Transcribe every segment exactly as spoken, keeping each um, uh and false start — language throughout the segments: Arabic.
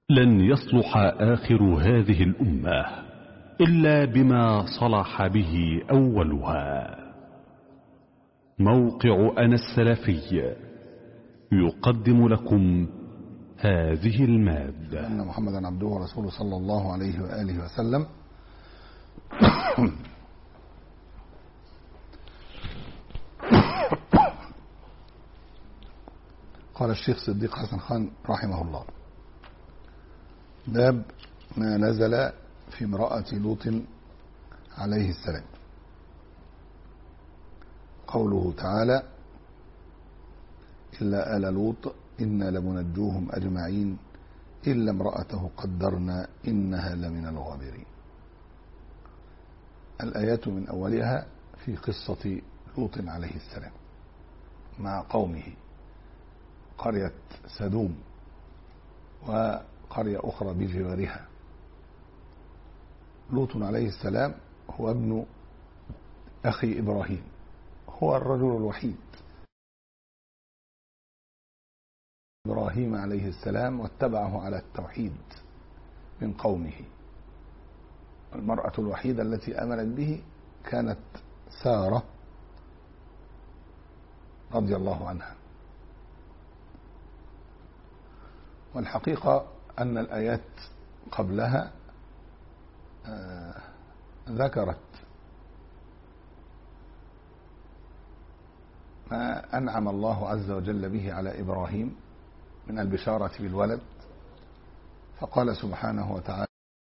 لن يصلح آخر هذه الأمة إلا بما صلح به أولها. موقع أنا السلفي يقدم لكم هذه المادة. أن محمدا عبده ورسوله صلى الله عليه وآله وسلم. قال الشيخ صديق حسن خان رحمه الله: باب ما نزل في امرأة لوط عليه السلام. قوله تعالى: إلا آل لوط إنا لمنجوهم أجمعين إلا امرأته قدرنا إنها لمن الغابرين. الآيات من أولها في قصة لوط عليه السلام مع قومه، قرية سدوم وقرية أخرى بجوارها. لوط عليه السلام هو ابن أخي إبراهيم، هو الرجل الوحيد. إبراهيم عليه السلام واتبعه على التوحيد من قومه. المرأة الوحيدة التي آمنت به كانت سارة رضي الله عنها. والحقيقة أن الآيات قبلها آه ذكرت ما أنعم الله عز وجل به على إبراهيم من البشارة بالولد، فقال سبحانه وتعالى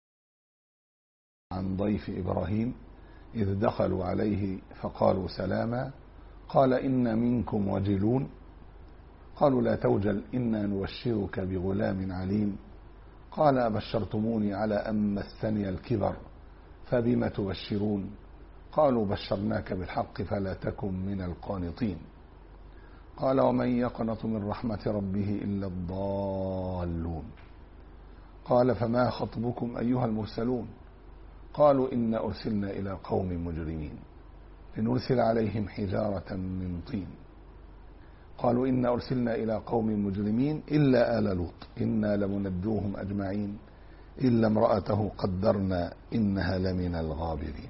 عن ضيف إبراهيم: إذ دخلوا عليه فقالوا سلاما قال إن منكم وجلون قالوا لا توجل إنا نبشرك بغلام عليم قال أبشرتموني على أن مسني الكبر فبم تبشرون قالوا بشرناك بالحق فلا تكن من القانطين قال ومن يقنط من رحمة ربه إلا الضالون قال فما خطبكم أيها المرسلون قالوا إنا أرسلنا إلى قوم مجرمين لنرسل عليهم حجارة من طين قالوا إنا أرسلنا إلى قوم مجرمين إلا آل لوط إنا لمنجوهم أجمعين إلا امرأته قدرنا إنها لمن الغابرين.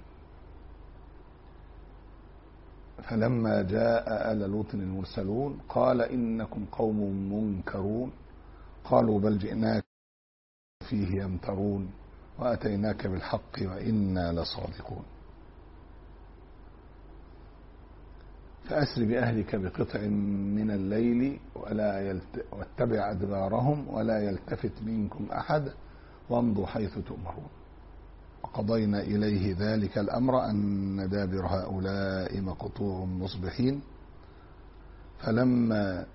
فلما جاء آل لوط المرسلون قال إنكم قوم منكرون قالوا بل جئناك فيه يمترون وأتيناك بالحق وإنا لصادقون. فأسر بأهلك بقطع من الليل ولا يلت... واتبع أدبارهم ولا يلتفت منكم أحد وامضوا حيث تؤمرون وقضينا إليه ذلك الأمر أن دابر هؤلاء مقطوع مصبحين فلما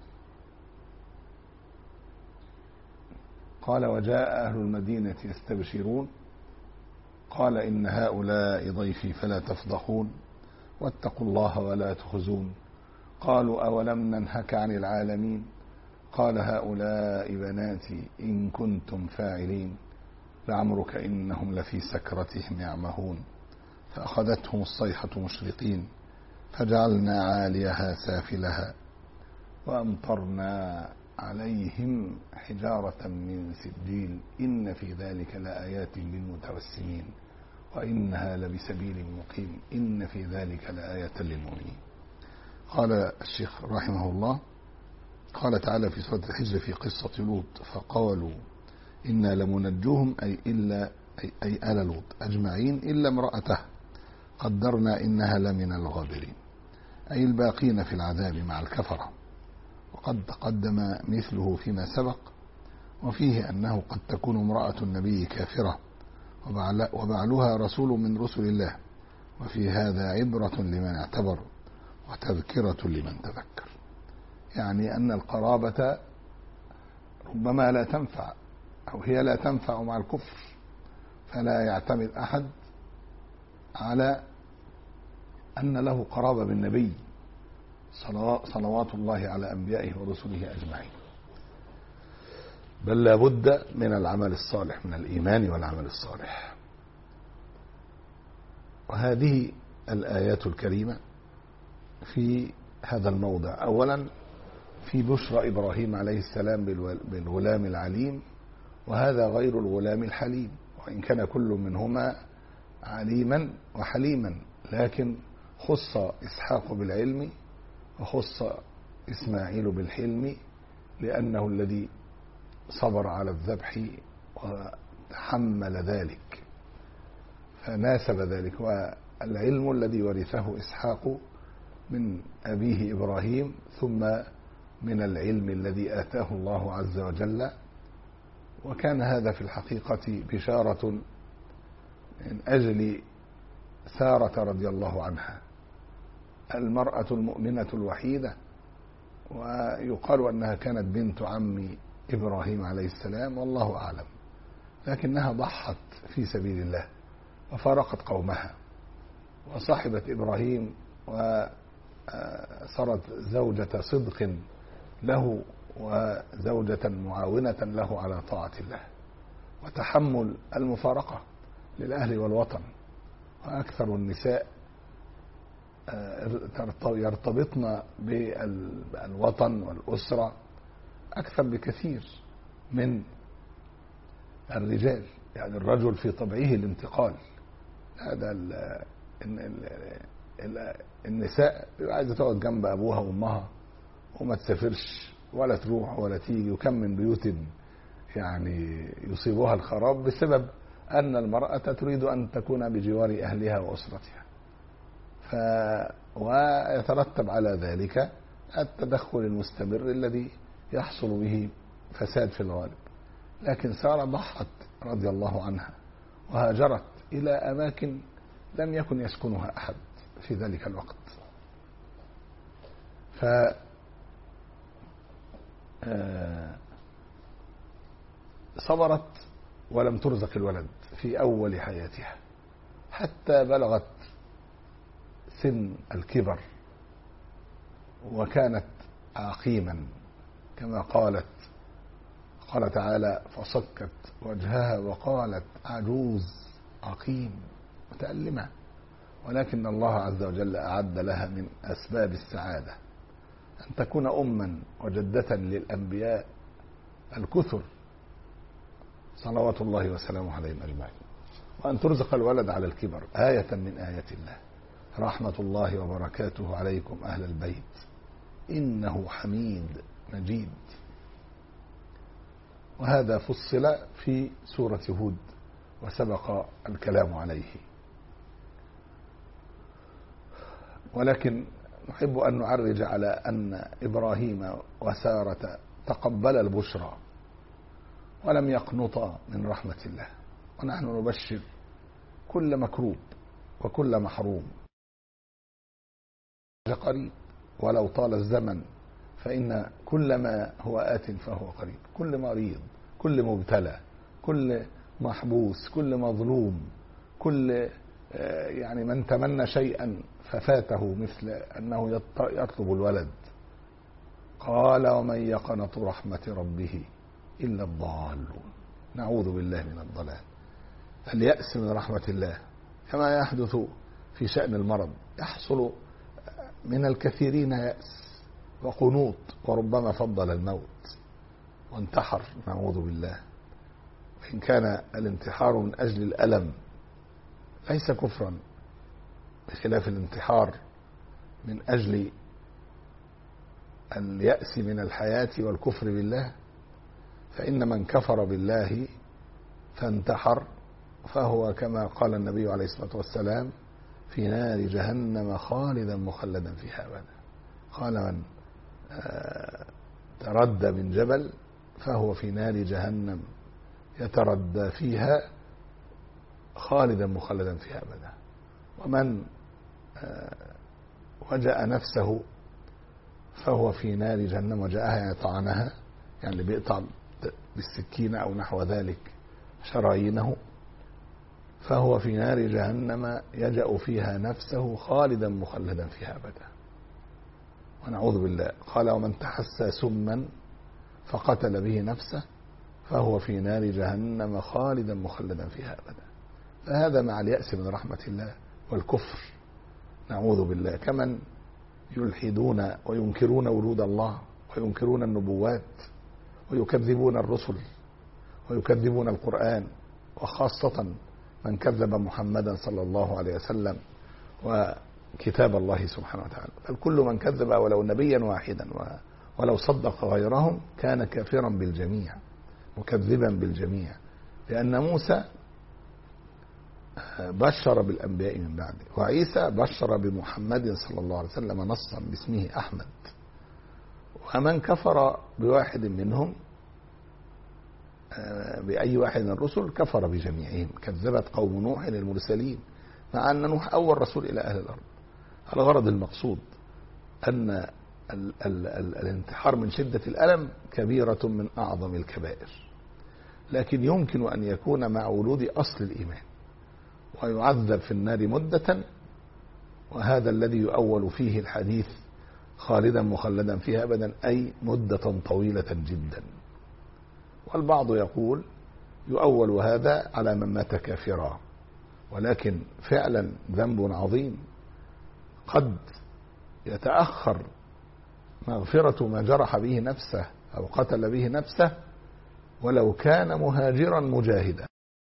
قال وجاء أهل المدينة يستبشرون قال إن هؤلاء ضيفي فلا تفضحون واتقوا الله ولا تخزون قالوا أولم ننهك عن العالمين قال هؤلاء بناتي إن كنتم فاعلين لعمرك إنهم لفي سكرتهم يعمهون فأخذتهم الصيحة مشرقين فجعلنا عاليها سافلها وأمطرنا عليهم حجارة من سجيل إن في ذلك لآيات للمتوسمين وإنها لبسبيل مقيم إن في ذلك لآية للمؤمنين. قال الشيخ رحمه الله: قال تعالى في سورة الحجر في قصة لوط فقالوا إنا لمنجوهم أي إلا أي, أي آل لوط أجمعين إلا امرأته قدرنا إنها لمن الغابرين أي الباقين في العذاب مع الكفرة. وقد تقدم مثله فيما سبق، وفيه أنه قد تكون امرأة النبي كافرة وبعلها رسول من رسل الله، وفي هذا عبرة لمن اعتبر وتذكرة لمن تذكر. يعني أن القرابة ربما لا تنفع أو هي لا تنفع مع الكفر، فلا يعتمد أحد على أن له قرابة بالنبي صلوات الله على أنبيائه ورسله أجمعين، بل لا بد من العمل الصالح، من الإيمان والعمل الصالح. وهذه الآيات الكريمة في هذا الموضع أولا في بشرى إبراهيم عليه السلام بالغلام العليم، وهذا غير الغلام الحليم، وإن كان كل منهما عليما وحليما، لكن خص إسحاق بالعلم وخص إسماعيل بالحلم، لأنه الذي صبر على الذبح وتحمل ذلك فناسب ذلك. والعلم الذي ورثه إسحاق من أبيه إبراهيم، ثم من العلم الذي آتاه الله عز وجل. وكان هذا في الحقيقة بشارة من أجل سارة رضي الله عنها، المرأة المؤمنة الوحيدة، ويقال أنها كانت بنت عم إبراهيم عليه السلام والله أعلم، لكنها ضحت في سبيل الله وفارقت قومها وصاحبت إبراهيم وصارت زوجة صدق له وزوجة معاونة له على طاعة الله وتحمل المفارقة للأهل والوطن. وأكثر النساء يرتبطن بالوطن والأسرة أكثر بكثير من الرجال، يعني الرجل في طبعه الانتقال. هذا النساء عايزة تقعد جنب أبوها وأمها وما تسافرش ولا تروح ولا تيجي، وكم من بيوت يعني يصيبها الخراب بسبب أن المرأة تريد أن تكون بجوار أهلها وأسرتها. ف ويترتب على ذلك التدخل المستمر الذي يحصل به فساد في الغالب. لكن سارة ضحت رضي الله عنها وهاجرت إلى أماكن لم يكن يسكنها أحد في ذلك الوقت. ف صبرت ولم ترزق الولد في أول حياتها حتى بلغت سن الكبر، وكانت عقيما كما قالت قال تعالى: فصكت وجهها وقالت عجوز عقيم متألمة. ولكن الله عز وجل أعد لها من أسباب السعادة أن تكون أما وجدة للأنبياء الكثر صلوات الله وسلامه عليهم أجمعين، وأن ترزق الولد على الكبر آية من آيات الله. رحمة الله وبركاته عليكم أهل البيت إنه حميد مجيد. وهذا فصل في سورة هود وسبق الكلام عليه، ولكن نحب أن نعرج على أن إبراهيم وسارة تقبل البشرى ولم يقنطا من رحمة الله. ونحن نبشر كل مكروب وكل محروم قريب ولو طال الزمن، فإن كل ما هو آت فهو قريب. كل مريض، كل مبتلى، كل محبوس، كل مظلوم، كل يعني من تمنى شيئا ففاته، مثل أنه يطلب الولد، قال: ومن يقنط رحمة ربه إلا الضالون. نعوذ بالله من الضلال. اليأس من رحمة الله كما يحدث في شأن المرض، يحصل من الكثيرين يأس وقنوط، وربما فضل الموت وانتحر، نعوذ بالله. وإن كان الانتحار من أجل الألم ليس كفرا، بخلاف الانتحار من أجل اليأس من الحياة والكفر بالله. فإن من كفر بالله فانتحر فهو كما قال النبي عليه الصلاة والسلام: في نار جهنم خالدا مخلدا فيها أبدا. قال: من تردى من جبل فهو في نار جهنم يتردى فيها خالدا مخلدا فيها أبدا. ومن وجأ نفسه فهو في نار جهنم، وجاءها يعني طعنها، يعني بيقطع بالسكينة أو نحو ذلك شرايينه، فهو في نار جهنم يجأ فيها نفسه خالدا مخلدا فيها أبدا، ونعوذ بالله. قال: ومن تحسى سما فقتل به نفسه فهو في نار جهنم خالدا مخلدا فيها أبدا. فهذا مع اليأس من رحمة الله والكفر، نعوذ بالله. كمن يلحدون وينكرون وجود الله وينكرون النبوات ويكذبون الرسل ويكذبون القرآن، وخاصة من كذب محمدا صلى الله عليه وسلم وكتاب الله سبحانه وتعالى. بل كل من كذب ولو نبيا واحدا ولو صدق غيرهم كان كافرا بالجميع مكذبا بالجميع، لأن موسى بشر بالأنبياء من بعده، وعيسى بشر بمحمد صلى الله عليه وسلم نصا باسمه أحمد. ومن كفر بواحد منهم بأي واحد من الرسل كفر بجميعهم. كذبت قوم نوح المرسلين، مع أن نوح أول رسول إلى أهل الأرض. الغرض المقصود أن ال ال ال الانتحار من شدة الألم كبيرة من أعظم الكبائر، لكن يمكن أن يكون مع ولود أصل الإيمان ويعذب في النار مدة، وهذا الذي يؤول فيه الحديث خالدا مخلدا فيها أبدا، أي مدة طويلة جدا. والبعض يقول يؤول هذا على من مات كافرا، ولكن فعلا ذنب عظيم قد يتأخر مغفرة ما جرح به نفسه أو قتل به نفسه ولو كان مهاجرا مجاهدا،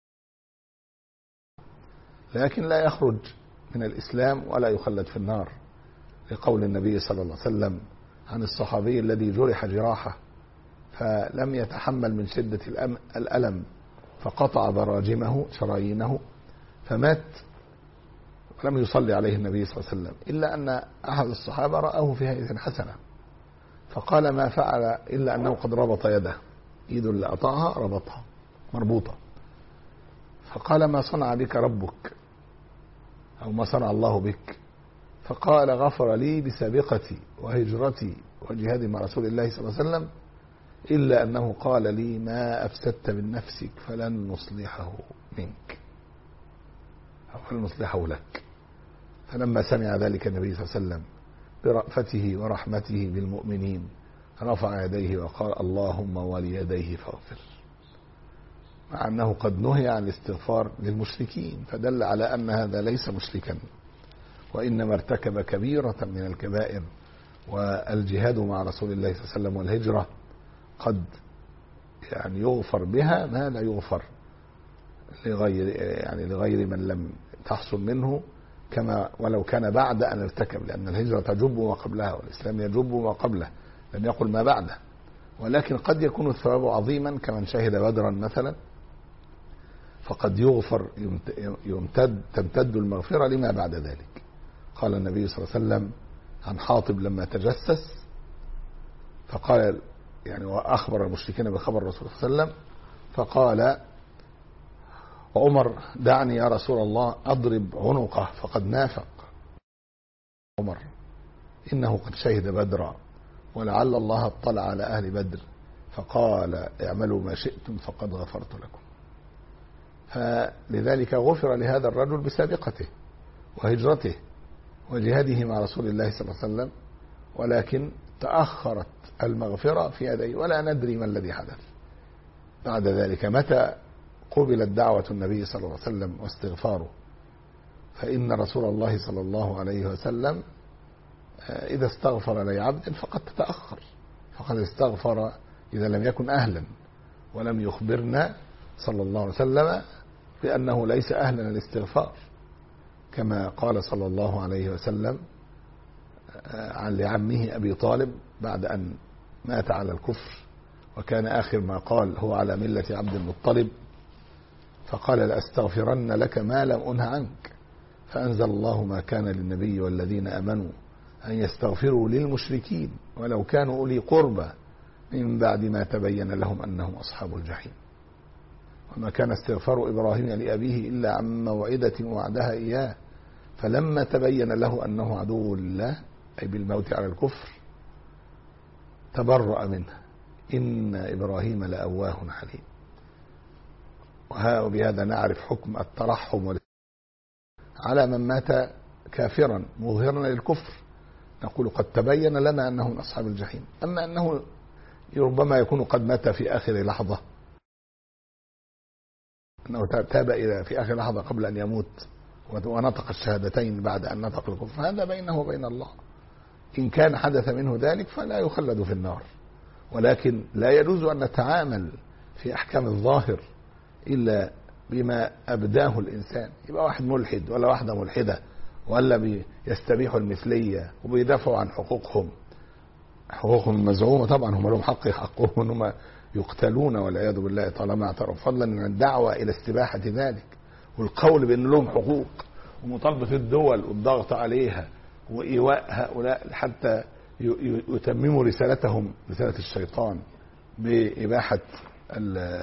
لكن لا يخرج من الإسلام ولا يخلد في النار، لقول النبي صلى الله عليه وسلم عن الصحابي الذي جرح جراحه فلم يتحمل من شدة الألم فقطع براجمه شرايينه فمات، ولم يصلي عليه النبي صلى الله عليه وسلم، إلا أن أحد الصحابة رآه في هيئة حسنة فقال ما فعل إلا أنه قد ربط يده، إيد اللي قطعها ربطها مربوطة، فقال ما صنع بك ربك أو ما صنع الله بك؟ فقال غفر لي بسابقتي وهجرتي وجهادي مع رسول الله صلى الله عليه وسلم، إلا أنه قال لي ما أفسدت من نفسك فلن نصلحه منك أو فلن نصلحه لك. فلما سمع ذلك النبي صلى الله عليه وسلم برأفته ورحمته بالمؤمنين رفع يديه وقال اللهم وليديه فاغفر، مع أنه قد نهي عن الاستغفار للمشركين، فدل على أن هذا ليس مشركا وإنما ارتكب كبيرة من الكبائر. والجهاد مع رسول الله صلى الله عليه وسلم والهجرة قد يعني يغفر بها ما لا يغفر لغير يعني لغير من لم تحصل منه، كما ولو كان بعد أن ارتكب، لأن الهجرة تجب ما قبلها والإسلام يجب ما قبله، لم يقل ما بعده. ولكن قد يكون الثواب عظيما كمن شهد بدرا مثلا، فقد يغفر يمتد تمتد المغفرة لما بعد ذلك. قال النبي صلى الله عليه وسلم عن حاطب لما تجسس فقال يعني وأخبر المشركين بخبر الرسول صلى الله عليه وسلم، فقال عمر دعني يا رسول الله أضرب عنقه فقد نافق. عمر إنه قد شهد بدرا ولعل الله اطلع على أهل بدر فقال اعملوا ما شئتم فقد غفرت لكم. فلذلك غفر لهذا الرجل بسابقته وهجرته وجهاده مع رسول الله صلى الله عليه وسلم، ولكن تأخرت المغفرة في يديه ولا ندري ما الذي حدث بعد ذلك. متى قبلت دعوة النبي صلى الله عليه وسلم واستغفاره؟ فإن رسول الله صلى الله عليه وسلم إذا استغفر لعبد فقد تتأخر، فقد استغفر إذا لم يكن أهلا، ولم يخبرنا صلى الله عليه وسلم بأنه ليس أهلا للاستغفار، كما قال صلى الله عليه وسلم عن لعمه أبي طالب بعد أن مات على الكفر، وكان آخر ما قال هو على ملة عبد المطلب، فقال لأستغفرن لك ما لم أنه عنك، فأنزل الله ما كان للنبي والذين آمنوا أن يستغفروا للمشركين ولو كانوا أولي قربى من بعد ما تبين لهم أنهم أصحاب الجحيم. وما كان استغفار إبراهيم لأبيه إلا عن موعدة وعدها إياه فلما تبين له أنه عدو لله أي بالموت على الكفر تبرأ منه إن إبراهيم لأواه حليم. وبهذا نعرف حكم الترحم على من مات كافرا مظهرا للكفر، نقول قد تبين لنا أنه من أصحاب الجحيم. أما أنه ربما يكون قد مات في آخر لحظة، أنه تاب إلى في آخر لحظة قبل أن يموت ونطق الشهادتين بعد أن نطق الكفر، هذا بينه وبين الله. إن كان حدث منه ذلك فلا يخلد في النار، ولكن لا يجوز أن نتعامل في أحكام الظاهر إلا بما أبداه الإنسان. يبقى واحد ملحد ولا واحدة ملحدة ولا بيستبيحوا المثلية وبيدافعوا عن حقوقهم، حقوقهم المزعومة طبعا، هم لهم حق حقهم ان هم يقتلون والعياذ بالله طالما اعترف، فضلا من الدعوة إلى استباحة ذلك والقول بأن لهم حقوق ومطالبة الدول والضغط عليها وإيواء هؤلاء حتى يتمموا رسالتهم، رسالة الشيطان بإباحة ال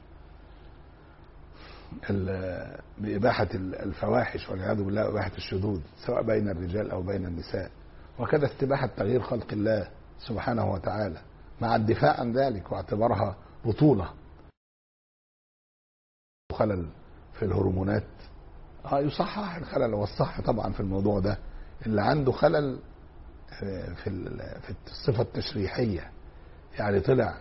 بإباحة الفواحش والعياذ بالله وإباحة الشذوذ سواء بين الرجال أو بين النساء، وكذا استباحة تغيير خلق الله سبحانه وتعالى مع الدفاع عن ذلك واعتبارها بطولة. خلل في الهرمونات اه يصحح الخلل والصح طبعا في الموضوع ده. اللي عنده خلل في في الصفة التشريحية، يعني طلع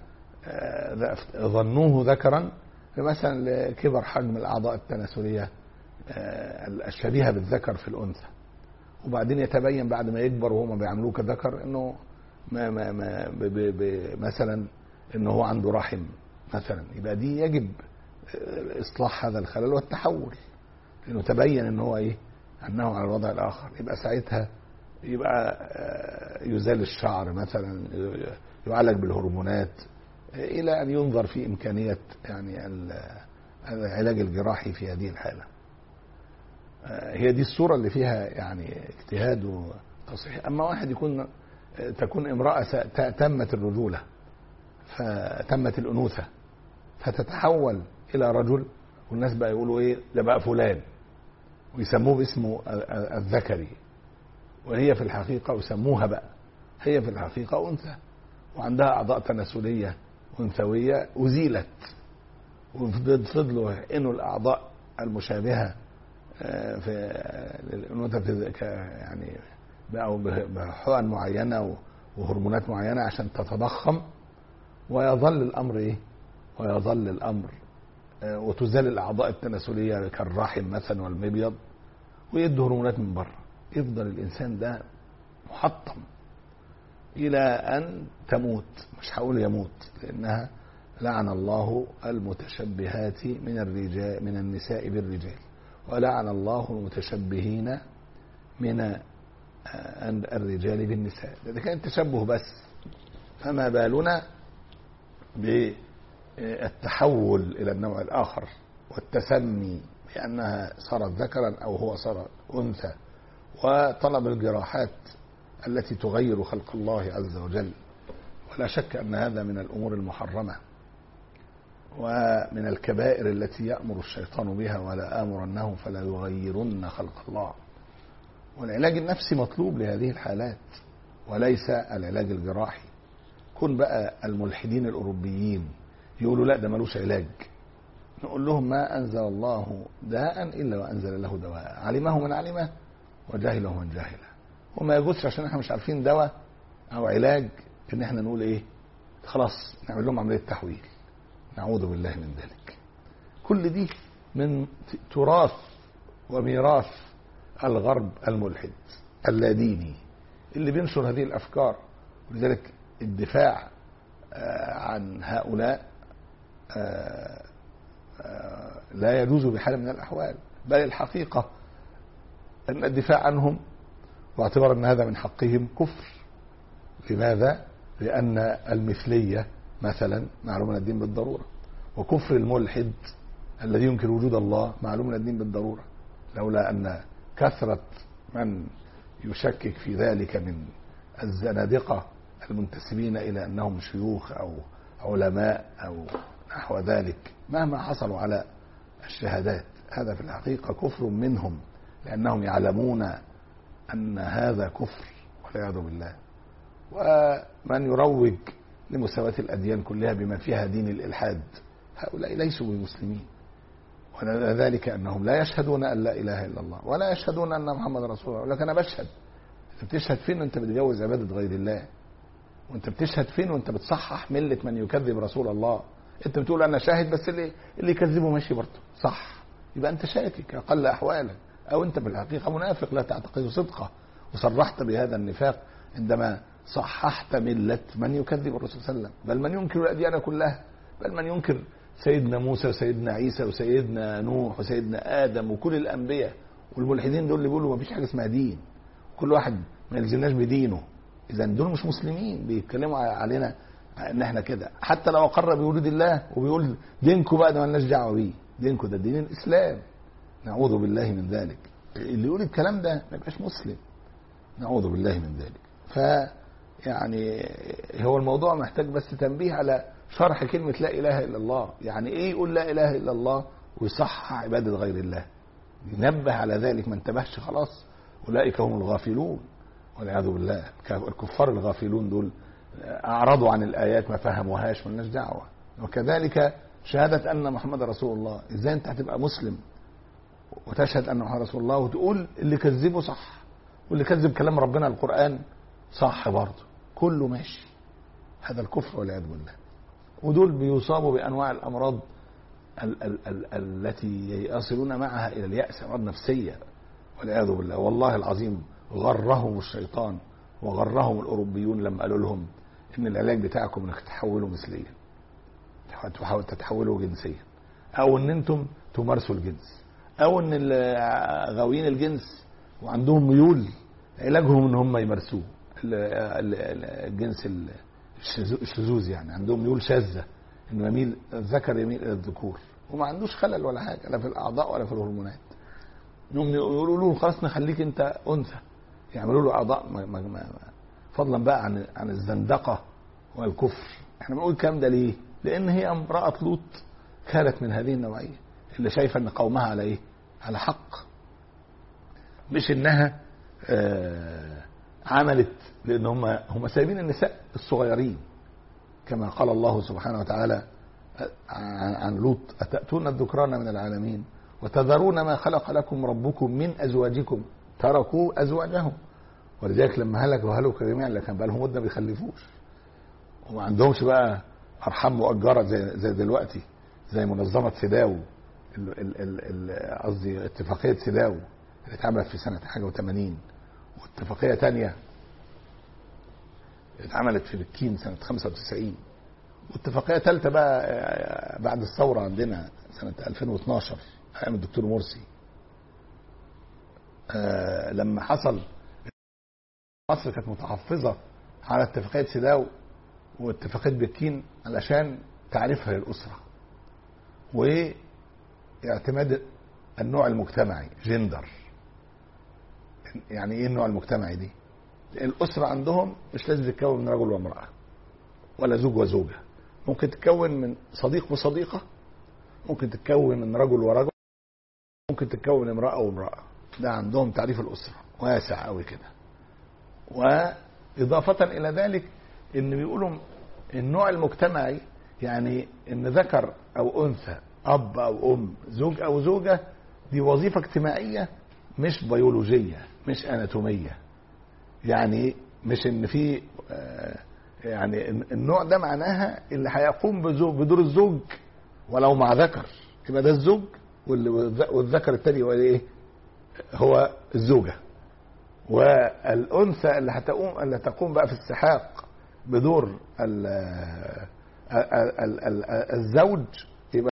ظنوه ذكرا مثلا لكبر حجم الأعضاء التناسلية الشبيهة بالذكر في الأنثى، وبعدين يتبين بعد ما يكبر وهو ما بيعملوه كذكر انه ما ما ما ب ب ب مثلا انه هو عنده رحم مثلا، يبقى دي يجب اصلاح هذا الخلل والتحول، لانه تبين ان هو ايه انه على الوضع الاخر. يبقى ساعتها يبقى يزال الشعر مثلا، يعالج بالهرمونات، الى ان ينظر في امكانية يعني العلاج الجراحي في هذه الحالة. هي دي الصورة اللي فيها يعني اجتهاد وتصحيح. اما واحد يكون تكون امرأة تمت الرجولة فتمت الانوثة فتتحول الى رجل، والناس بقى يقولوا ايه ده بقى فلان ويسموه باسمه الذكري، وهي في الحقيقة ويسموها بقى هي في الحقيقة انثى وعندها اعضاء تناسلية انثوية وزيلت، وفضلوا انه الاعضاء المشابهة في الانوثة يعني بقوا بحقن معينة وهرمونات معينة عشان تتضخم، ويظل الامر ايه ويظل الامر وتزال الاعضاء التناسلية كالرحم مثلا والمبيض ويدوا هرمونات من بره. يفضل الانسان ده محطم الى ان تموت، مش هقول يموت لانها لعن الله المتشبهات من الرجال من النساء بالرجال، ولعن الله المتشبهين من الرجال بالنساء. إذا كان التشبه بس، فما بالنا بالتحول إلى النوع الآخر والتسمي بأنها صارت ذكرا أو هو صار أنثى، وطلب الجراحات التي تغير خلق الله عز وجل. ولا شك أن هذا من الأمور المحرمة ومن الكبائر التي يأمر الشيطان بها، ولا آمرنهم فلا يغيرن خلق الله. والعلاج النفسي مطلوب لهذه الحالات وليس العلاج الجراحي. كن بقى الملحدين الأوروبيين يقولوا لا ده ملوش علاج، نقول لهم ما أنزل الله داء إلا وأنزل له دواء، علمه من علمه وجاهله من جاهله. وما يجوزش عشان احنا مش عارفين دواء أو علاج ان احنا نقول ايه خلاص نعمل لهم عملية تحويل، نعوذ بالله من ذلك. كل دي من تراث وميراث الغرب الملحد اللاديني اللي بينشر هذه الأفكار. ولذلك الدفاع عن هؤلاء لا يجوز بحال من الأحوال، بل الحقيقة أن الدفاع عنهم واعتبار أن هذا من حقهم كفر. لماذا؟ لأن المثلية مثلا معلوم من الدين بالضرورة، وكفر الملحد الذي ينكر وجود الله معلوم من الدين بالضرورة، لولا أن كثرة من يشكك في ذلك من الزنادقة المنتسبين إلى أنهم شيوخ أو علماء أو نحو ذلك مهما حصلوا على الشهادات، هذا في الحقيقة كفر منهم، لأنهم يعلمون أن هذا كفر والعياذ بالله. ومن يروج لمساواة الأديان كلها بما فيها دين الإلحاد هؤلاء ليسوا بمسلمين، وذلك أنهم لا يشهدون أن لا إله إلا الله ولا يشهدون أن محمد رسول الله. لكن أنا بشهد. أنت بتشهد فين وأنت بتجوز عبادة غير الله؟ وأنت بتشهد فين وأنت بتصحح ملة من يكذب رسول الله؟ أنت بتقول أنا شاهد بس اللي اللي يكذبه ماشي برضه صح، يبقى أنت شاكك أقل أحوالا، أو أنت بالحقيقة منافق لا تعتقد صدقه، وصرحت بهذا النفاق عندما صححت ملة من يكذب الرسول صلى الله عليه وسلم، بل من ينكر الأديان كلها، بل من ينكر سيدنا موسى وسيدنا عيسى وسيدنا نوح وسيدنا آدم وكل الأنبياء. والملحدين دول اللي بيقولوا ما فيش حاجة اسمها دين، كل واحد ما يلزمناش بدينه، إذا دول مش مسلمين، بيتكلموا علينا ان احنا كده. حتى لو اقر بوجود الله وبيقول دينكم بقى ده مالناش دعوه بيه، دينكم ده دين الاسلام، نعوذ بالله من ذلك. اللي يقول الكلام ده ما يبقاش مسلم، نعوذ بالله من ذلك. ف يعني هو الموضوع محتاج بس تنبيه على شرح كلمه لا اله الا الله. يعني ايه يقول لا اله الا الله ويصحح عباده غير الله؟ ينبه على ذلك، ما انتبهش خلاص اولئك هم الغافلون والعياذ بالله. الكفار الغافلون دول أعرضوا عن الآيات، ما فهموهاش، مالناش دعوة. وكذلك شهادة أن محمد رسول الله. إزاي أنت هتبقى مسلم وتشهد أن محمد رسول الله وتقول اللي كذبه صح واللي كذب كلام ربنا القرآن صح برضه، كله ماشي؟ هذا الكفر والعياذ بالله. ودول بيصابوا بأنواع الأمراض ال- ال- ال- التي يصلون معها إلى اليأس، أمراض نفسية والعياذ بالله. والله العظيم غرهم الشيطان وغرهم الأوروبيون لما قالوا لهم إن العلاج بتاعكم إنك تتحولوا مثليا، تتحولوا جنسيا، أو إن أنتم تمارسوا الجنس، أو إن غاويين الجنس وعندهم ميول علاجهم إن هم يمارسوه الجنس الشذوذ، يعني عندهم ميول شاذة إنه يميل الذكر يميل إلى الذكور، وما عندوش خلل ولا حاجة لا في الأعضاء ولا في الهرمونات. إنهم يقولوا له خلاص نخليك أنت أنثى، يعملوا له اعضاء ما ما ما فضلا بقى عن عن الزندقه والكفر. احنا بنقول الكلام ده ليه؟ لان هي امراه لوط كانت من هذه النوعيه اللي شايفه ان قومها على ايه؟ على حق، مش انها آه عملت، لان هم هم سايبين النساء الصغيرين كما قال الله سبحانه وتعالى عن, عن لوط: اتاتون الذكران من العالمين وتذرون ما خلق لكم ربكم من ازواجكم. تركوا ازواجهم، ولذلك لما هلكوا هلكوا جميعا، اللي كان بقى لهم مده ما بيخلفوش وما عندهمش بقى ارحام مؤجره زي زي دلوقتي، زي منظمه سيداو، قصدي اتفاقيه سيداو اللي اتعملت في سنه حاجه وثمانين، واتفاقيه ثانيه اتعملت في بكين سنه خمسة وتسعين، واتفاقيه ثالثه بقى بعد الثوره عندنا سنه ألفين واثناشر ايام الدكتور مرسي. آه لما حصل مصر كانت متحفظة على اتفاقية سيداو واتفاقية بكين علشان تعريفها للأسرة واعتماد النوع المجتمعي، جندر. يعني ايه النوع المجتمعي دي؟ الأسرة عندهم مش لازم تتكون من رجل وامرأة ولا زوج وزوجة، ممكن تتكون من صديق وصديقة، ممكن تتكون من رجل ورجل، ممكن تتكون من امرأة وامرأة. ده عندهم تعريف الأسرة واسع قوي كده. وإضافة إلى ذلك إن بيقولوا النوع المجتمعي يعني إن ذكر أو أنثى، أب أو أم، زوج أو زوجة، دي وظيفة اجتماعية مش بيولوجية، مش أناتومية. يعني مش إن في يعني النوع ده معناها اللي هيقوم بدور الزوج ولو مع ذكر يبقى ده الزوج، والذكر التاني هو ايه؟ هو الزوجة. والأنثى اللي هتقوم اللي تقوم بقى في السحاق بدور ال ال ال الزوج يبقى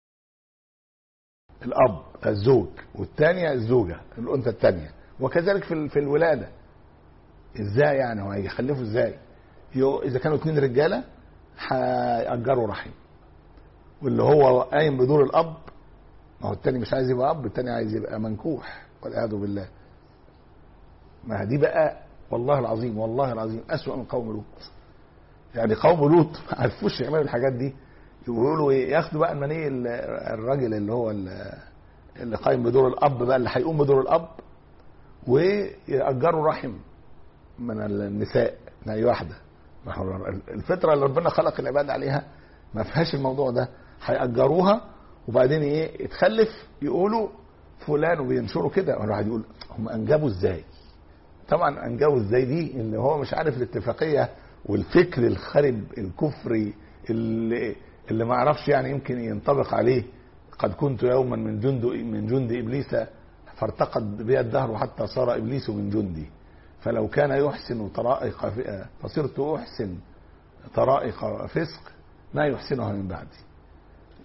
الأب الزوج، والثانية الزوجة الأنثى الثانية. وكذلك في في الولادة. ازاي يعني؟ هو هيخلفوا ازاي؟ إذا كانوا اثنين رجالة هيأجروا رحم، واللي هو قايم بدور الأب، ما هو الثاني مش عايز يبقى أب، الثاني عايز يبقى منكوح والعياذ بالله. ما دي بقى والله العظيم والله العظيم أسوأ من قوم لوط. يعني قوم لوط ما عرفوش يعملوا الحاجات دي، يقولوا ايه؟ ياخدوا بقى المني الراجل اللي هو اللي قايم بدور الأب بقى، اللي هيقوم بدور الأب، ويأجروا رحم من النساء من أي واحدة. ما هو الفطرة اللي ربنا خلق العباد عليها ما فيهاش الموضوع ده. هيأجروها وبعدين ايه؟ يتخلف يقولوا فلان، وبينشروا كده. والواحد يقول هم انجبوا ازاي؟ طبعا انجبوا ازاي دي اللي هو مش عارف الاتفاقيه والفكر الخرب الكفري اللي اللي ما عرفش يعني يمكن ينطبق عليه قد كنت يوما من جند من جند ابليس فارتقد بي الدهر حتى صار ابليس من جندي، فلو كان يحسن طرائق فصرت احسن طرائق فسق ما يحسنها من بعدي.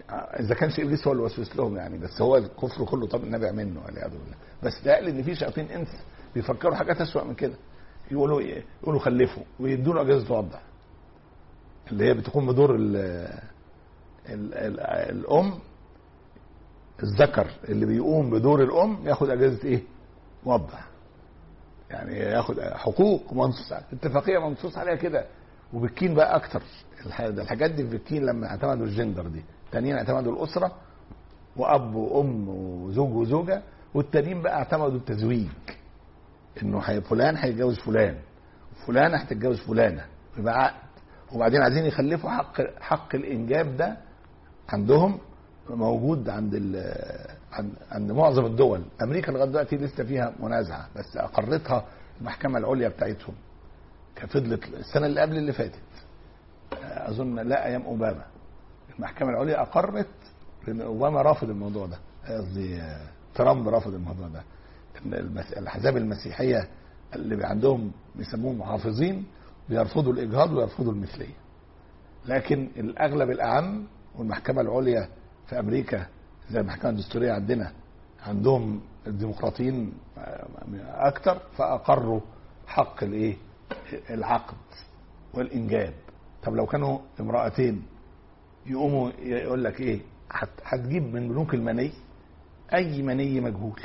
اذا كانش ابليس هو اللي وسوس لهم يعني، بس هو الكفر كله طب نابع منه والعياذ بالله. بس ده قال ان في شياطين انس بيفكروا حاجات اسوأ من كده، يقولوا ايه؟ يقولوا خلفوا ويدوا له اجازه وضع اللي هي بتقوم بدور ال ال ال الام. الذكر اللي بيقوم بدور الام ياخد اجازه ايه؟ وضع، يعني ياخد حقوق منصوص عليها، اتفاقيه منصوص عليها كده. وبالكين بقى اكتر الحاجات دي، في بالكين لما اعتمدوا الجندر دي، التانيين اعتمدوا الاسره واب وام وزوج وزوجه، والتانيين بقى اعتمدوا التزويج، انه حي فلان هيتجوز فلان وفلانه هتتجوز فلانه يبقى عقد. وبعدين عايزين يخلفوا حق حق الانجاب ده عندهم موجود عند عند عند معظم الدول. امريكا لغايه دلوقتي لسه فيها منازعه، بس اقرتها المحكمه العليا بتاعتهم. كفضلت السنه اللي قبل اللي فاتت اظن، لا ايام اوباما، المحكمه العليا اقرت لان اوباما رافض الموضوع ده، قصدي ترامب رافض الموضوع ده، ان الاحزاب المسيحيه اللي عندهم بيسموهم محافظين بيرفضوا الاجهاض ويرفضوا المثليه. لكن الاغلب الاعم والمحكمه العليا في امريكا زي المحكمه الدستوريه عندنا عندهم الديمقراطيين اكتر، فاقروا حق الايه؟ العقد والانجاب. طب لو كانوا امرأتين يقوموا يقول لك ايه؟ هتجيب من بنوك المني اي مني مجهول،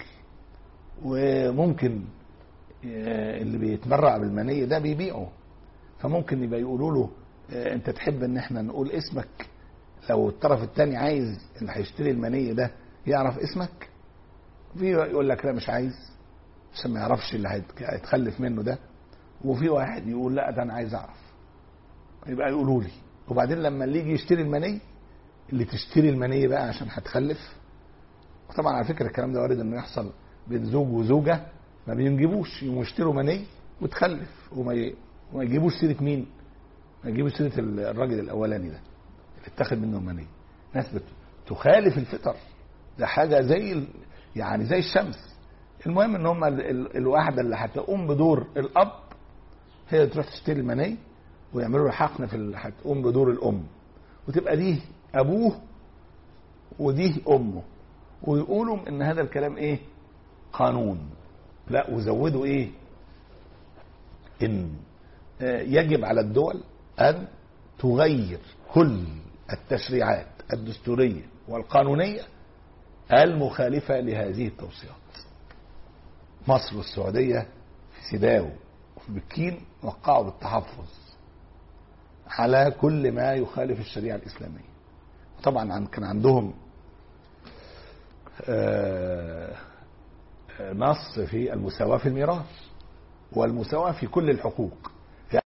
وممكن اللي بيتبرع بالمني ده بيبيعه، فممكن يبقى يقولوا له انت تحب ان احنا نقول اسمك؟ لو الطرف الثاني عايز اللي هيشتري المني ده يعرف اسمك، في يقول لك لا مش عايز عشان ما يعرفش اللي هيتخلف منه ده، وفي واحد يقول لا ده انا عايز اعرف، يبقى يقولوا لي. وبعدين لما اللي يجي يشتري المني، اللي تشتري المني بقى عشان هتخلف، وطبعا على فكره الكلام ده وارد انه يحصل بين زوج وزوجه ما بينجبوش، يشتروا مني وتخلف وما ي... وما يجيبوش سيره مين؟ ما يجيبوش سيره الراجل الاولاني ده اللي اتخذ منه المني. ناس تخالف الفطر، ده حاجه زي ال... يعني زي الشمس. المهم ان هم ال... الواحده اللي هتقوم بدور الاب هي تروح تشتري المني ويعملوا له حقن في ال... هتقوم بدور الام، وتبقى دي ابوه ودي امه، ويقولوا ان هذا الكلام ايه؟ قانون. لا، وزودوا ايه؟ ان يجب على الدول ان تغير كل التشريعات الدستورية والقانونية المخالفة لهذه التوصيات. مصر والسعودية في سيداو وفي بكين وقعوا بالتحفظ على كل ما يخالف الشريعة الإسلامية. طبعا كان عندهم نص في المساواة في الميراث والمساواة في كل الحقوق، يعني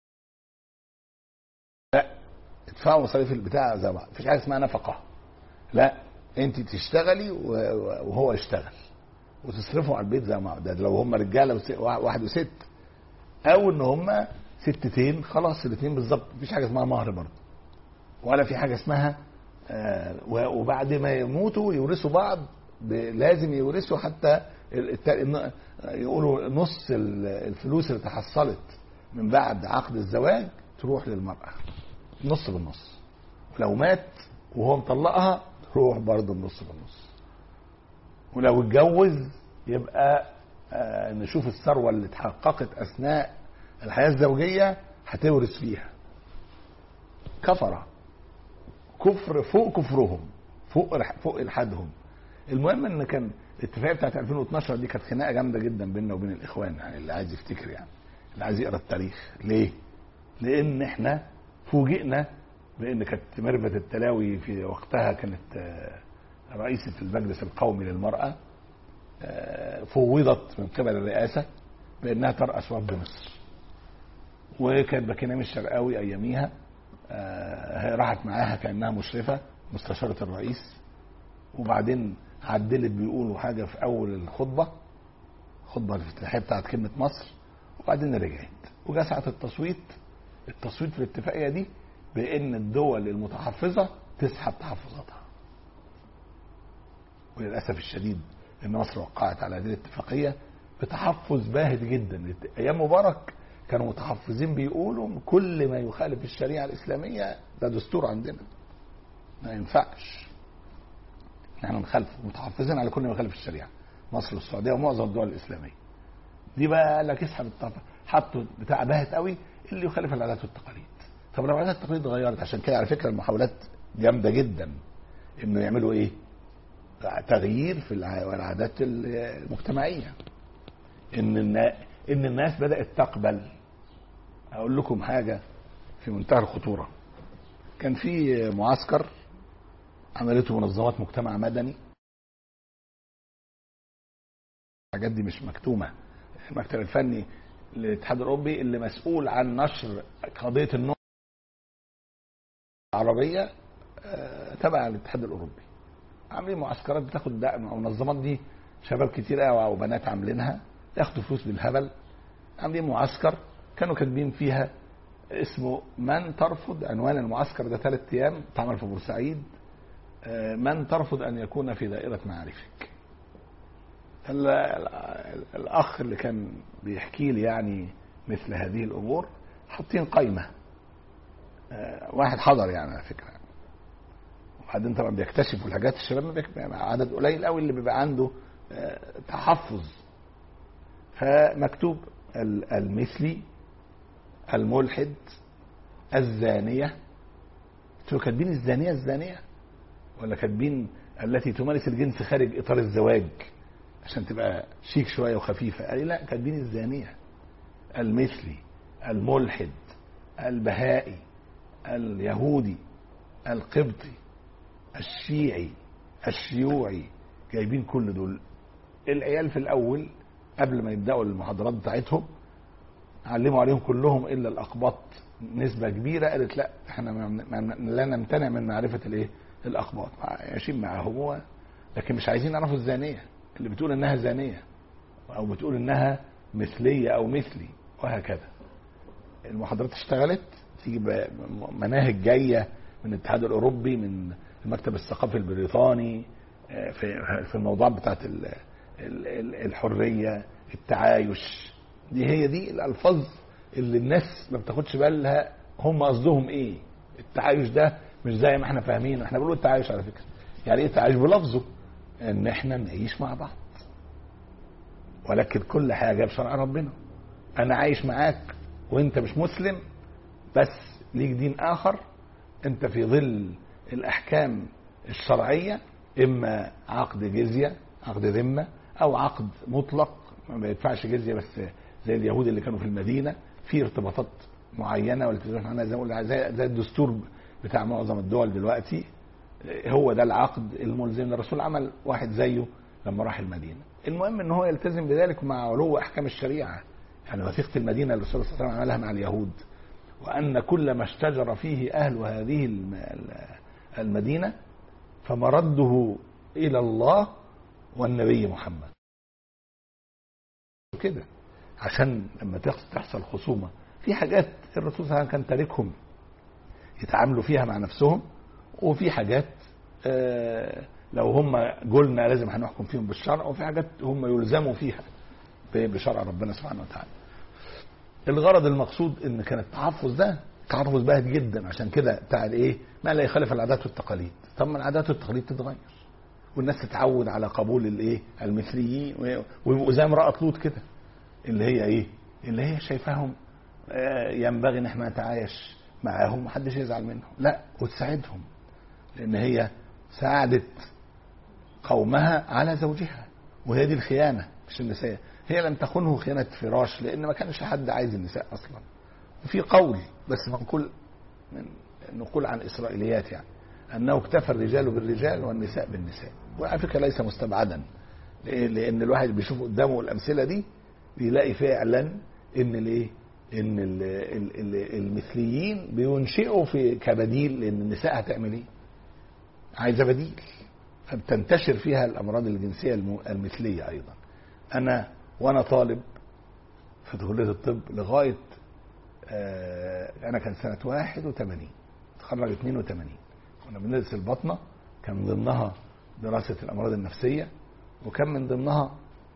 لا ادفعوا مصاريف البتاع زي بعض، مفيش حاجة اسمها نفقة، لا انت تشتغلي وهو يشتغل وتصرفوا على البيت زي بعض. ده لو هم رجاله واحد وست، او ان هم ستتين خلاص الاثنين بالظبط، مفيش حاجه اسمها مهر برضه، ولا في حاجه اسمها آه وبعد ما يموتوا يورثوا بعض، لازم يورثوا حتى يقولوا نص الفلوس اللي تحصلت من بعد عقد الزواج تروح للمرأة نص بالنص، ولو مات وهو مطلقها تروح برضه النص بالنص، ولو اتجوز يبقى آه نشوف الثروة اللي اتحققت أثناء الحياة الزوجية هتورث فيها. كفرة كفر فوق كفرهم، فوق فوق إلحادهم. المهم ان كان الاتفاقيه بتاعت ألفين واثناشر دي كانت خناقه جامده جدا بيننا وبين الاخوان، يعني اللي عايز يفتكر، يعني اللي عايز يقرا التاريخ. ليه؟ لان احنا فوجئنا بان كانت مربة التلاوي في وقتها كانت رئيسه المجلس القومي للمراه، فوضت من قبل الرئاسه بانها ترأس وفد مصر، وكانت بكينام الشرقاوي اياميها راحت معاها كانها مشرفه مستشاره الرئيس، وبعدين عدلت بيقولوا حاجه في اول الخطبه، الخطبه الافتتاحيه بتاعت كلمه مصر، وبعدين رجعت وجا ساعه التصويت التصويت في الاتفاقيه دي بان الدول المتحفظه تسحب تحفظاتها. وللاسف الشديد ان مصر وقعت على هذه الاتفاقيه بتحفظ باهت جدا. ايام مبارك كانوا متحفظين بيقولوا كل ما يخالف الشريعه الاسلاميه ده دستور عندنا ما ينفعش، نحن نخالف متحفظين على كل ما يخالف الشريعه، مصر والسعوديه ومعظم الدول الاسلاميه. دي بقى قال لك اسحب الطرف، حطوا بتاع باهت قوي اللي يخالف العادات والتقاليد. طب لو العادات والتقاليد اتغيرت، عشان كده على فكره المحاولات جامده جدا انه يعملوا ايه؟ تغيير في العادات المجتمعيه. ان ان الناس بدات تقبل. اقول لكم حاجه في منتهى الخطوره. كان في معسكر عملته منظمات مجتمع مدني، الحاجات دي مش مكتومه. المكتب الفني للاتحاد الاوروبي اللي مسؤول عن نشر قضيه النهضه العربيه تبع الاتحاد الاوروبي، عاملين معسكرات بتاخد دعم. المنظمات دي شباب كتير قوي وبنات عاملينها، ياخدوا فلوس بالهبل. عاملين معسكر كانوا كاتبين فيها اسمه من ترفض، عنوان المعسكر ده ثلاث ايام اتعمل في بورسعيد، من ترفض ان يكون في دائره معارفك. الاخ اللي كان بيحكي لي يعني مثل هذه الامور حاطين قائمه، واحد حضر يعني على فكره. وبعدين طبعا بيكتشفوا الحاجات، الشباب ما عدد قليل قوي اللي بيبقى عنده تحفظ. فمكتوب المثلي، الملحد، الزانيه. انتوا كاتبين الزانيه الزانيه ولا كاتبين التي تمارس الجنس خارج اطار الزواج عشان تبقى شيك شويه وخفيفه؟ قال لي لا، كاتبين الزانيه. المثلي، الملحد، البهائي، اليهودي، القبطي، الشيعي، الشيوعي، جايبين كل دول. العيال في الاول قبل ما يبداوا المحاضرات بتاعتهم علموا عليهم كلهم الا الاقباط نسبه كبيره. قالت لا، احنا لا نمتنع من معرفه الايه الاقباط، عايشين معاهم، لكن مش عايزين نعرفوا الزانيه اللي بتقول انها زانيه او بتقول انها مثليه او مثلي وهكذا. المحاضرات اشتغلت، تيجي مناهج جايه من الاتحاد الاوروبي، من المكتب الثقافي البريطاني، في في الموضوعات بتاعت الحريه، التعايش. دي هي دي الالفاظ اللي الناس ما بتاخدش بالها هم قصدهم ايه. التعايش ده مش زي ما احنا فاهمين. احنا بنقول التعايش على فكره يعني ايه؟ التعايش بلفظه ان احنا نعيش مع بعض، ولكن كل حاجه بشرع ربنا. انا عايش معاك وانت مش مسلم، بس ليك دين اخر، انت في ظل الاحكام الشرعيه، اما عقد جزيه، عقد ذمه، او عقد مطلق ما بيدفعش جزيه بس زي اليهود اللي كانوا في المدينه، في ارتباطات معينه والتزامات عنها زي ما زي, زي الدستور بتاع معظم الدول دلوقتي. هو ده العقد الملزم. الرسول عمل واحد زيه لما راح المدينه. المهم ان هو يلتزم بذلك مع علو احكام الشريعه. يعني وثيقه المدينه اللي الرسول صلى الله عليه وسلم عملها مع اليهود، وان كل ما اشتجر فيه اهل هذه المدينه فمرده الى الله والنبي محمد. كده عشان لما تحصل خصومه في حاجات الرسول صلى الله عليه وسلم كان تاركهم يتعاملوا فيها مع نفسهم، وفي حاجات آه لو هم قلنا لازم هنحكم فيهم بالشرع، وفي حاجات هم يلزموا فيها بشرع ربنا سبحانه وتعالى. الغرض المقصود ان كان التحفظ ده تحفظ باهت جدا. عشان كده بتاع ايه؟ ما لا يخالف العادات والتقاليد. طب ما العادات والتقاليد تتغير والناس تتعود على قبول الايه المثليين، ويبقوا زي امرأة لوط كده اللي هي ايه اللي هي شايفاهم آه ينبغي ان احنا نتعايش معاهم محدش يزعل منهم، لا، وتساعدهم، لان هي ساعدت قومها على زوجها، وهي دي الخيانة مش النساء. هي لم تخنه خيانة فراش لان ما كانش حد عايز النساء اصلا. وفي قول بس منقول من نقول عن اسرائيليات يعني انه اكتفى الرجال بالرجال والنساء بالنساء، وعلى فكرة ليس مستبعدا، لان الواحد بيشوف قدامه الامثلة دي بيلاقي فعلا ان الايه ان المثليين بينشئوا في كبديل، لان النساء هتعمل ايه؟ عايزه بديل، فبتنتشر فيها الامراض الجنسيه المثليه ايضا. انا وانا طالب في كليه الطب لغايه آه انا كان سنه واحد وثمانين، اتخرج اثنين وثمانين، كنا بندرس الباطنه، كان من ضمنها دراسه الامراض النفسيه، وكان من ضمنها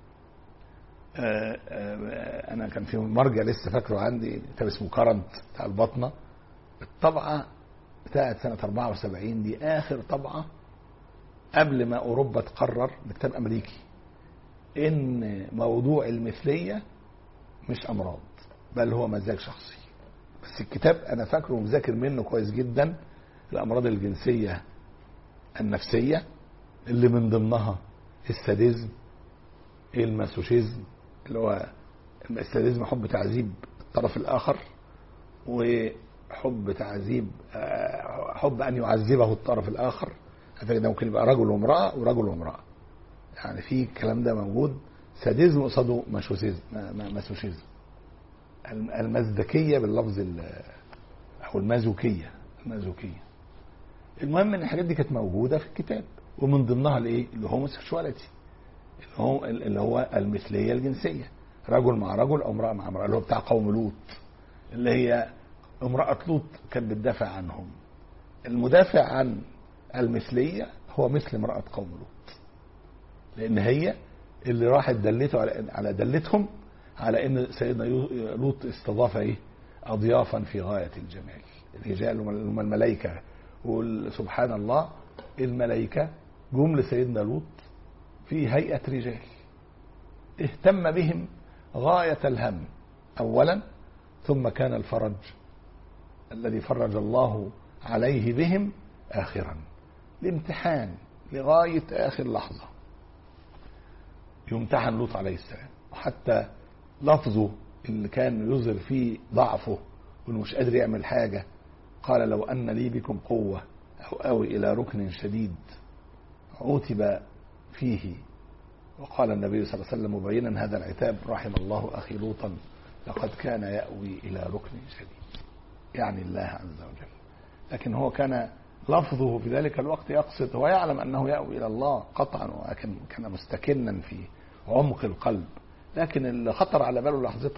آه آه انا كان في مرجع لسه فاكره عندي كتاب اسمه كرنت بتاع الباطنه، الطبعه بتاعت سنه أربعة وسبعين دي اخر طبعه قبل ما أوروبا تقرر بكتاب أمريكي إن موضوع المثلية مش أمراض بل هو مزاج شخصي. بس الكتاب أنا فاكره ومذاكر منه كويس جدا. الأمراض الجنسية النفسية اللي من ضمنها الساديزم، الماسوشيزم اللي هو الساديزم حب تعذيب الطرف الآخر، وحب تعذيب حب أن يعذبه الطرف الآخر. ده ممكن يبقى رجل وامرأة ورجل وامرأة، يعني في الكلام ده موجود. ساديزم قصده ماسوشيزم ماسوشيزم المزدكية باللفظ أو المازوكية المازوكية. المهم ان الحاجات دي كانت موجودة في الكتاب، ومن ضمنها الايه الهوموسيكشواليتي اللي هو اللي هو المثلية الجنسية، رجل مع رجل او امرأة مع امرأة، اللي هو بتاع قوم لوط، اللي هي امرأة لوط كانت بتدافع عنهم. المدافع عن المثلية هو مثل امرأة قوم لوط، لان هي اللي راحت دلته على على دلتهم على ان سيدنا لوط استضاف ايه اضيافا في غاية الجمال، الرجال هم الملائكة. وسبحان الله الملائكة جم لسيدنا لوط في هيئة رجال، اهتم بهم غاية الهم أولا، ثم كان الفرج الذي فرج الله عليه بهم آخرا، الامتحان لغاية آخر لحظة يمتحن لوط عليه السلام. وحتى لفظه اللي كان يظهر فيه ضعفه وانه مش قادر يعمل حاجة، قال لو أن لي بكم قوة أو أوي إلى ركن شديد، عوتب فيه. وقال النبي صلى الله عليه وسلم مبينا هذا العتاب رحم الله أخي لوطا لقد كان يأوي إلى ركن شديد، يعني الله عز وجل. لكن هو كان لفظه في ذلك الوقت يقصد، هو يعلم أنه يأوي إلى الله قطعا، ولكن كان مستكنا في عمق القلب. لكن اللي خطر على باله لحظته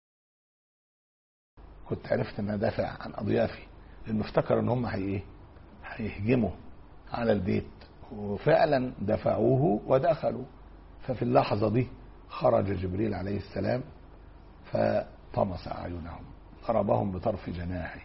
كنت عرفت أن دافع عن أضيافي، لأنه افتكر أن هم هي هيهجموا على البيت، وفعلا دفعوه ودخلوا. ففي اللحظة دي خرج جبريل عليه السلام فطمس أعينهم، ضربهم بطرف جناحه،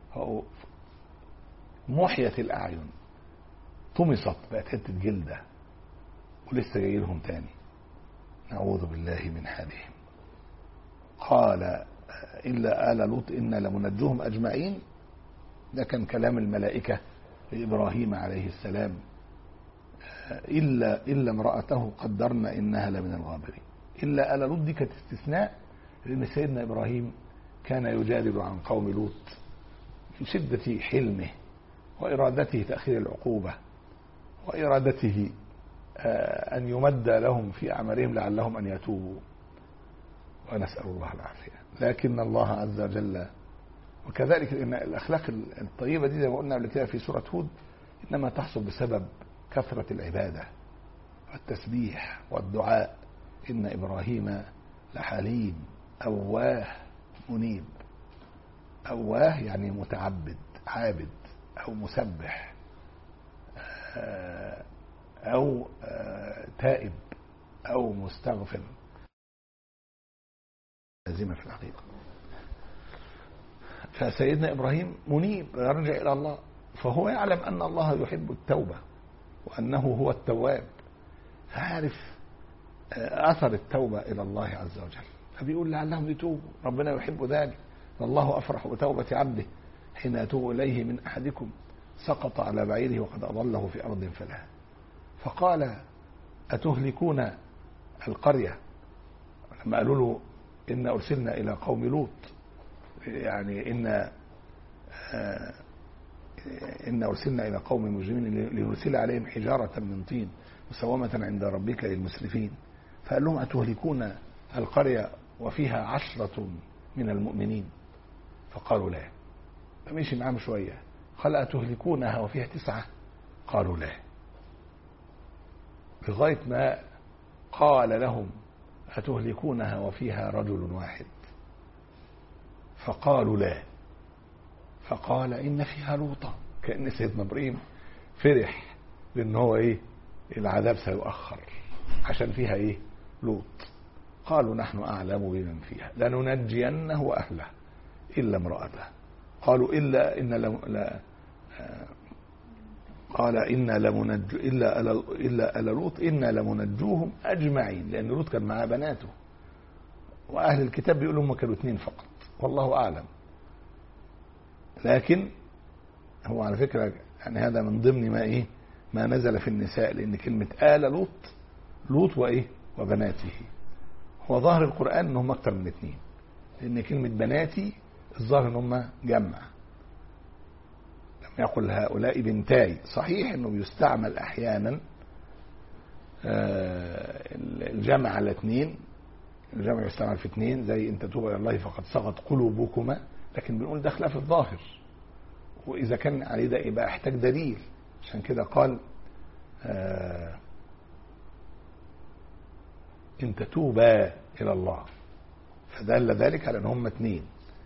محيت الأعين، طمست بقت حتة جلدة، ولسه جاي لهم تاني، نعوذ بالله من حالهم. قال إلا آل لوط إنا لمنجوهم أجمعين. ده كان كلام الملائكة لإبراهيم عليه السلام، إلا إلا امرأته قدرنا إنها لمن الغابرين. إلا آل لوط دي كانت استثناء، لأن سيدنا إبراهيم كان يجادل عن قوم لوط في شدة حلمه وإرادته تأخير العقوبة، وإرادته أن يمد لهم في أعمالهم لعلهم أن يتوبوا، ونسأل الله العافية. لكن الله عز وجل، وكذلك إن الأخلاق الطيبة دي زي ما قلنا قبل كده في سورة هود إنما تحصل بسبب كثرة العبادة والتسبيح والدعاء. إن إبراهيم لحليم أواه منيب. أواه يعني متعبد عابد أو مسبح أو تائب أو مستغفر، لازمة في الحقيقة. فسيدنا إبراهيم منيب يرجع إلى الله، فهو يعلم أن الله يحب التوبة وأنه هو التواب، فعارف أثر التوبة إلى الله عز وجل، فبيقول لعلهم يتوبوا، ربنا يحب ذلك. والله أفرح بتوبة عبده حين يتوب إليه من أحدكم سقط على بعيره وقد أضله في أرض فلا. فقال أتهلكون القرية، لما قالوا له إن أرسلنا إلى قوم لوط، يعني إن آه إن أرسلنا إلى قوم مجرمين لنرسل عليهم حجارة من طين مسومة عند ربك للمسرفين. فقال لهم أتهلكون القرية وفيها عشرة من المؤمنين؟ فقالوا لا. فمشي معهم شوية، قال أتهلكونها وفيها تسعة؟ قالوا لا. لغاية ما قال لهم أتهلكونها وفيها رجل واحد؟ فقالوا لا. فقال إن فيها لوطا. كأن سيدنا إبراهيم فرح لأن هو إيه العذاب سيؤخر عشان فيها إيه لوط. قالوا نحن أعلم بمن فيها لننجينه وأهله إلا امرأته. قالوا إلا إن لا قال إنا لمنج إلا أل إلا أل لوط إنا لمنجوهم أجمعين، لأن لوط كان معاه بناته، وأهل الكتاب بيقولوا هم كانوا اثنين فقط، والله أعلم. لكن هو على فكرة يعني هذا من ضمن ما إيه ما نزل في النساء، لأن كلمة آل لوط لوط وإيه وبناته، هو ظاهر القرآن إن هم أكثر من اثنين، لأن كلمة بناتي الظاهر إن هم جمع، لم يقل هؤلاء بنتاي. صحيح إنه بيستعمل أحيانا الجمع على اثنين، الجمع يستعمل في اثنين زي إن تتوبا إلى الله فقد صغت قلوبكما، لكن بنقول ده خلاف الظاهر، وإذا كان عليه ده يبقى احتاج دليل. عشان كده قال آه إن تتوبا إلى الله، فدل ذلك على أن هم اثنين،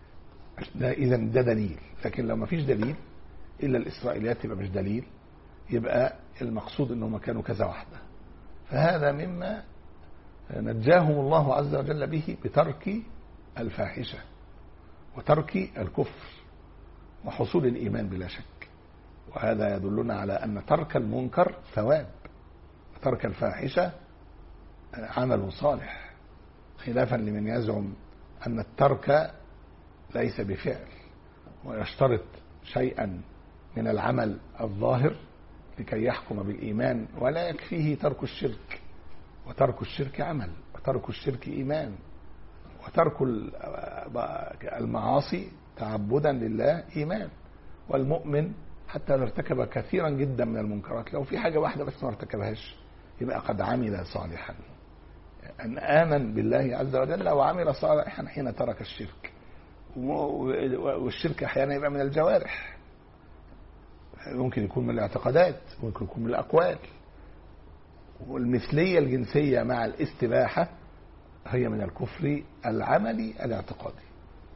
إذا ده دليل. لكن لو ما فيش دليل إلا الإسرائيليات يبقى مش دليل، يبقى المقصود أنهم كانوا كذا واحدة. فهذا مما نجاهم الله عز وجل به بترك الفاحشة وترك الكفر وحصول الإيمان بلا شك. وهذا يدلنا على أن ترك المنكر ثواب، وترك الفاحشة عمل صالح، خلافا لمن يزعم أن الترك ليس بفعل ويشترط شيئا من العمل الظاهر لكي يحكم بالإيمان، ولا يكفيه ترك الشرك، وترك الشرك عمل، وترك الشرك إيمان، وترك المعاصي تعبدا لله إيمان. والمؤمن حتى لو ارتكب كثيرا جدا من المنكرات، لو في حاجة واحدة بس ما ارتكبهاش يبقى قد عمل صالحا، أن آمن بالله عز وجل وعمل صالحا حين ترك الشرك. والشرك أحيانا يبقى من الجوارح، ممكن يكون من الاعتقادات، ممكن يكون من الأقوال. والمثلية الجنسية مع الاستباحة هي من الكفر العملي الاعتقادي.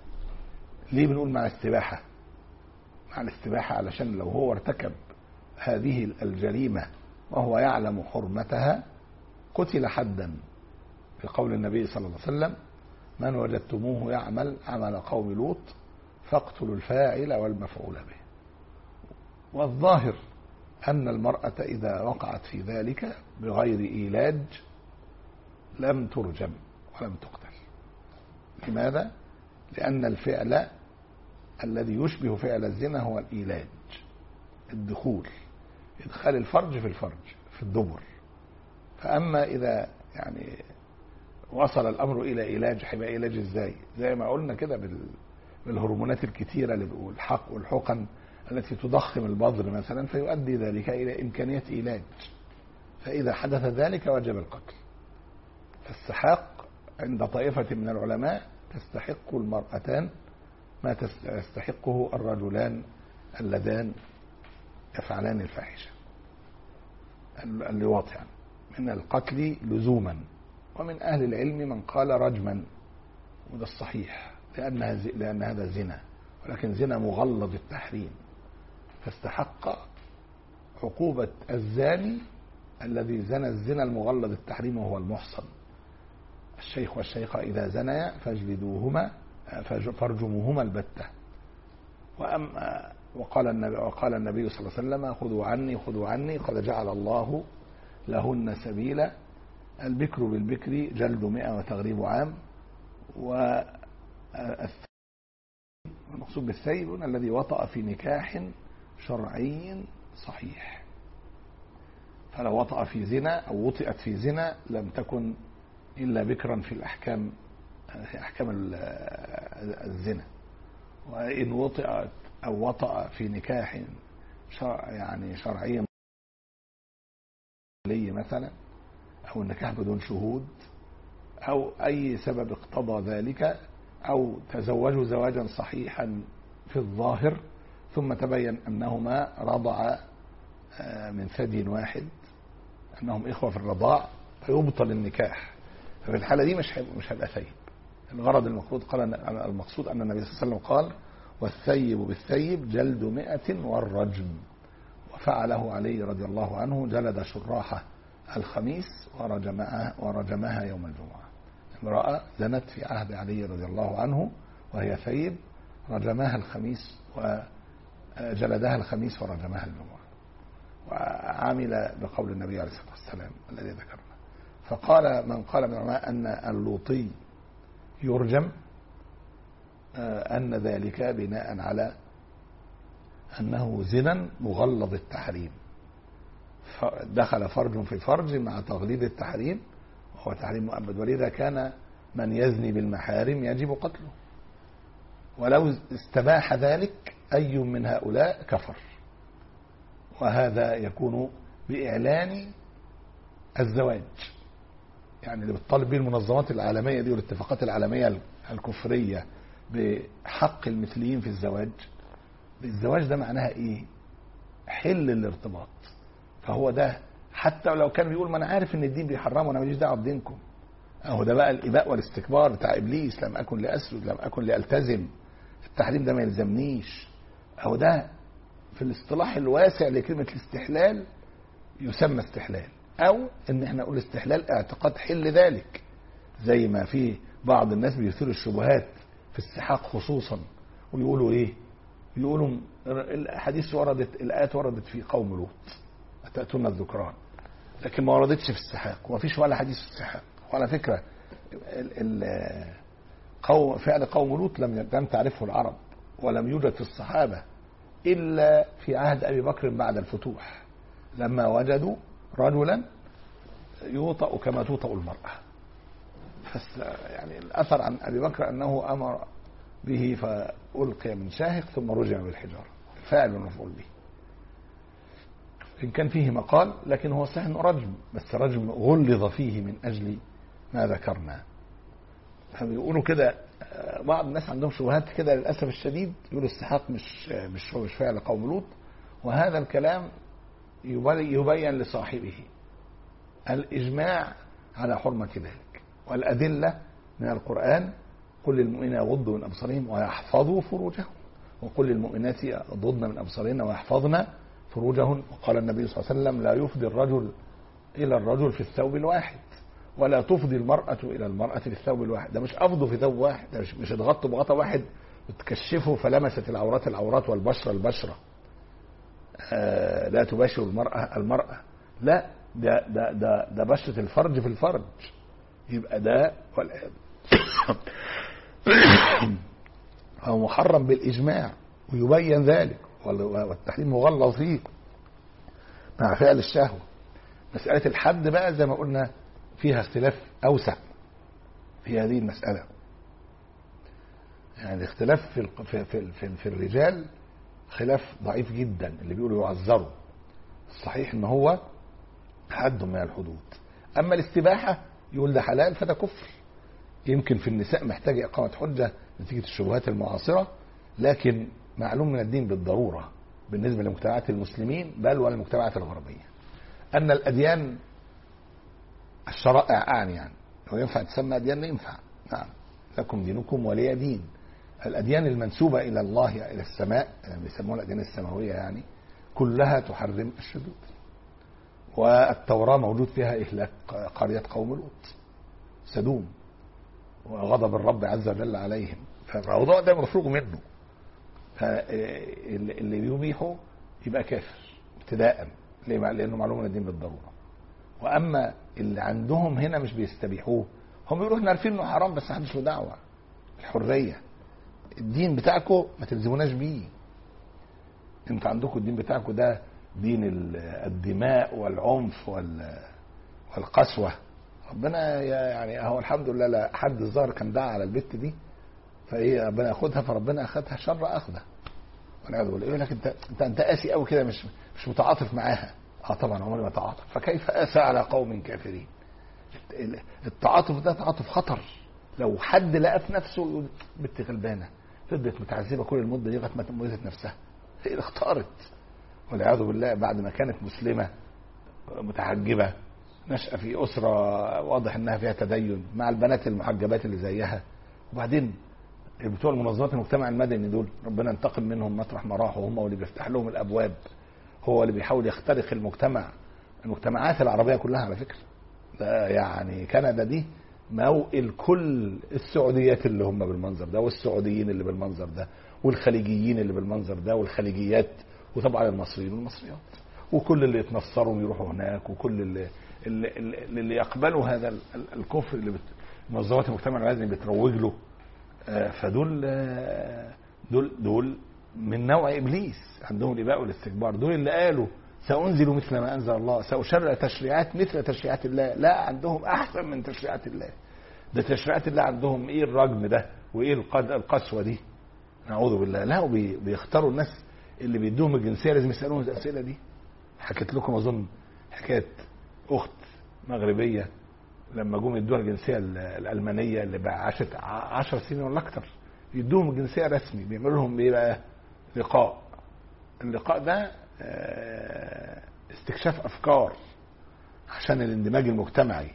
ليه بنقول مع الاستباحة؟ مع الاستباحة علشان لو هو ارتكب هذه الجريمة وهو يعلم حرمتها قتل حدا، في قول النبي صلى الله عليه وسلم من وجدتموه يعمل عمل قوم لوط فاقتلوا الفاعل والمفعول به. والظاهر أن المرأة إذا وقعت في ذلك بغير إيلاج لم ترجم ولم تقتل. لماذا؟ لأن الفعل الذي يشبه فعل الزنا هو الإيلاج، الدخول، إدخال الفرج في الفرج في الدبر. فأما إذا يعني وصل الأمر إلى إيلاج، هيبقى إيلاج إزاي؟ زي ما قلنا كده بالهرمونات الكتيرة اللي بيقول الحق والحقن التي تضخم البذر مثلا، فيؤدي ذلك إلى إمكانية إيلاج. فإذا حدث ذلك وجب القتل. فالسحاق عند طائفة من العلماء تستحق المرأتان ما تستحقه الرجلان اللذان يفعلان الفاحشة، اللواط يعني، من القتل لزوما. ومن أهل العلم من قال رجما، وده الصحيح، لأنها لأن هذا زنا، ولكن زنا مغلظ التحريم، فاستحق عقوبة الزاني الذي زنى الزنا المغلظ التحريم وهو المحصن. الشيخ والشيخة إذا زنيا فاجلدوهما فارجموهما البتة. وأما وقال النبي, وقال النبي صلى الله عليه وسلم خذوا عني خذوا عني قد جعل الله لهن سبيلا، البكر بالبكر جلد مئة وتغريب عام. والمقصود بالثيب الذي وطأ في نكاح شرعي صحيح. فلو وطأ في زنا أو وطئت في زنا لم تكن إلا بكرا في الأحكام، في أحكام الزنا. وإن وطئت أو وطأ في نكاح شرع يعني شرعي مثلا، أو النكاح بدون شهود، أو أي سبب اقتضى ذلك، أو تزوجوا زواجا صحيحا في الظاهر ثم تبين أنهما رضعا من ثدي واحد، أنهم إخوة في الرضاع، فيبطل النكاح. ففي الحالة دي مش مش هيبقى ثيب. الغرض المفروض قال المقصود أن النبي صلى الله عليه وسلم قال والثيب بالثيب جلد مئة والرجم. وفعله علي رضي الله عنه، جلد شراحة الخميس ورجمها, ورجمها يوم الجمعة. امرأة زنت في عهد علي رضي الله عنه وهي ثيب، رجمها الخميس وجلدها الخميس ورجمها الجمعة. وعمل بقول النبي عليه الصلاة والسلام الذي ذكرنا. فقال من قال من العلماء أن اللوطي يرجم أن ذلك بناء على أنه زنا مغلظ التحريم، دخل فرج في فرج مع تغليظ التحريم وهو تحريم مؤبد، ولذا كان من يزني بالمحارم يجب قتله، ولو استباح ذلك أي من هؤلاء كفر. وهذا يكون بإعلان الزواج، يعني اللي بتطالب به المنظمات العالمية دي والاتفاقات العالمية الكفرية بحق المثليين في الزواج. الزواج ده معناها ايه؟ حل الارتباط. فهو ده حتى لو كان بيقول ما انا عارف ان الدين بيحرمه وانا ماليش دعوه بدينكم، اهو ده بقى الاباء والاستكبار بتاع ابليس، لم اكن لاسجد لم اكن لالتزم، التحريم ده ما يلزمنيش. اهو ده في الاصطلاح الواسع لكلمه الاستحلال يسمى استحلال، او ان احنا نقول استحلال اعتقاد حل ذلك، زي ما في بعض الناس بيثيروا الشبهات في السحاق خصوصا ويقولوا ايه؟ يقولوا الحديث وردت، الآيات وردت في قوم لوط أتأتون الذكران، لكن ما وردتش في السحاق، وما فيش ولا حديث في السحاق. وعلى فكرة قوم فعل قوم لوط لم لم تعرفه العرب، ولم يوجد في الصحابة إلا في عهد أبي بكر بعد الفتوح، لما وجدوا رجلا يوطأ كما توطأ المرأة. يعني الأثر عن أبي بكر أنه أمر به فألقي من شاهق ثم رجم بالحجارة، فاعل مفعول به. إن كان فيه مقال، لكن هو صحيح أنه رجم، بس رجم غلظ فيه من أجل ما ذكرنا. فبيقولوا كده بعض الناس عندهم شبهات كده للأسف الشديد، يقولوا السحاق مش مش مش فعل قوم لوط، وهذا الكلام يبين لصاحبه الإجماع على حرمة ذلك، والأدلة من القرآن: قل للمؤمنين يغضوا من أبصارهم ويحفظوا فروجهم، وقل للمؤمنات يغضضن من أبصارهن ويحفظن فروجهن. وقال النبي صلى الله عليه وسلم: لا يفضي الرجل إلى الرجل في الثوب الواحد، ولا تفضي المرأة إلى المرأة في الثوب الواحد. ده مش أفضوا في ثوب واحد، ده مش اتغطوا بغطا واحد وتكشفوا فلمست العورات العورات والبشرة البشرة. آه لا تباشر المرأة المرأة، لا، ده ده ده ده بشرة الفرج في الفرج. يبقى ده هو محرم بالإجماع ويبين ذلك، والتحريم مغلظ فيه مع فعل الشهوة. مسألة الحد بقى زي ما قلنا فيها اختلاف أوسع في هذه المسألة، يعني الاختلاف في في في, في, في الرجال خلاف ضعيف جدا. اللي بيقولوا يعذروا، الصحيح ان هو حد من الحدود. اما الاستباحة يقول ده حلال فده كفر. يمكن في النساء محتاج إقامة حجة نتيجة الشبهات المعاصرة، لكن معلوم من الدين بالضرورة بالنسبة لمجتمعات المسلمين بل والمجتمعات الغربية أن الأديان الشرائع أعني، يعني لو ينفع تسمى أديان ينفع، نعم، لكم دينكم ولي دين. الأديان المنسوبة إلى الله إلى السماء، يعني بيسموها الأديان السماوية، يعني كلها تحرم الشذوذ. والتوراة موجود فيها إهلاك قرية قوم لوط سدوم وغضب الرب عز وجل عليهم، فالموضوع ده مفروغ منه. فاللي بيبيحه يبقى كافر ابتداء، لأنه معلوم الدين بالضرورة. وأما اللي عندهم هنا مش بيستبيحوه، هم بيقولوا احنا عارفين انه حرام بس محدش له دعوة. الحرية، الدين بتاعكم ما تلزموناش بيه. انتوا عندكم الدين بتاعكم ده دين الدماء والعنف والقسوة. ربنا يعني هو الحمد لله لا حد الظاهر كان دعا على البت دي فايه ربنا ياخدها، فربنا اخدها شر اخذها. والعياذ بالله. يقول لك انت انت انت قاسي قوي كده، مش مش متعاطف معاها. اه طبعا عمري ما اتعاطف، فكيف اسى على قوم كافرين. التعاطف ده تعاطف خطر. لو حد لقى في نفسه يقول بنت غلبانه فضلت متعذبه كل المده دي لغايه ما موتت نفسها، هي اللي اختارت. والعياذ بالله بعد ما كانت مسلمه متحجبه، نشأة في أسرة واضح انها فيها تدين مع البنات المحجبات اللي زيها، وبعدين بتوع المنظمات المجتمع المدني دول ربنا انتقم منهم مطرح ما راحوا، هم واللي بيفتح لهم الابواب، هو اللي بيحاول يخترق المجتمع، المجتمعات العربيه كلها على فكره. ده يعني كندا دي موئل كل السعوديات اللي هم بالمنظر ده، والسعوديين اللي بالمنظر ده، والخليجيين اللي بالمنظر ده، والخليجيات، وطبعا المصريين والمصريات. وكل اللي يتنصروا يروحوا هناك، وكل اللي اللي, اللي يقبلوا هذا الكفر اللي منظمات المجتمع العالمي بتروج له، فدول دول دول من نوع ابليس، عندهم الاباء والاستكبار. دول اللي قالوا سأنزل مثل ما انزل الله، سأشرع تشريعات مثل تشريعات الله. لا، عندهم احسن من تشريعات الله. ده تشريعات الله عندهم ايه الرجم ده وايه القسوه دي، نعوذ بالله. لا، وبيختاروا الناس اللي بيدوهم الجنسيه لازم يسالوهم الاسئله دي. حكيت لكم اظن حكايه اخت مغربيه لما جم يدوها الجنسيه الالمانيه اللي بقى عاشت عشر سنين ولا اكتر، يدوهم الجنسيه رسمي، بيعملوا لهم ايه بقى؟ لقاء. اللقاء ده استكشاف افكار عشان الاندماج المجتمعي.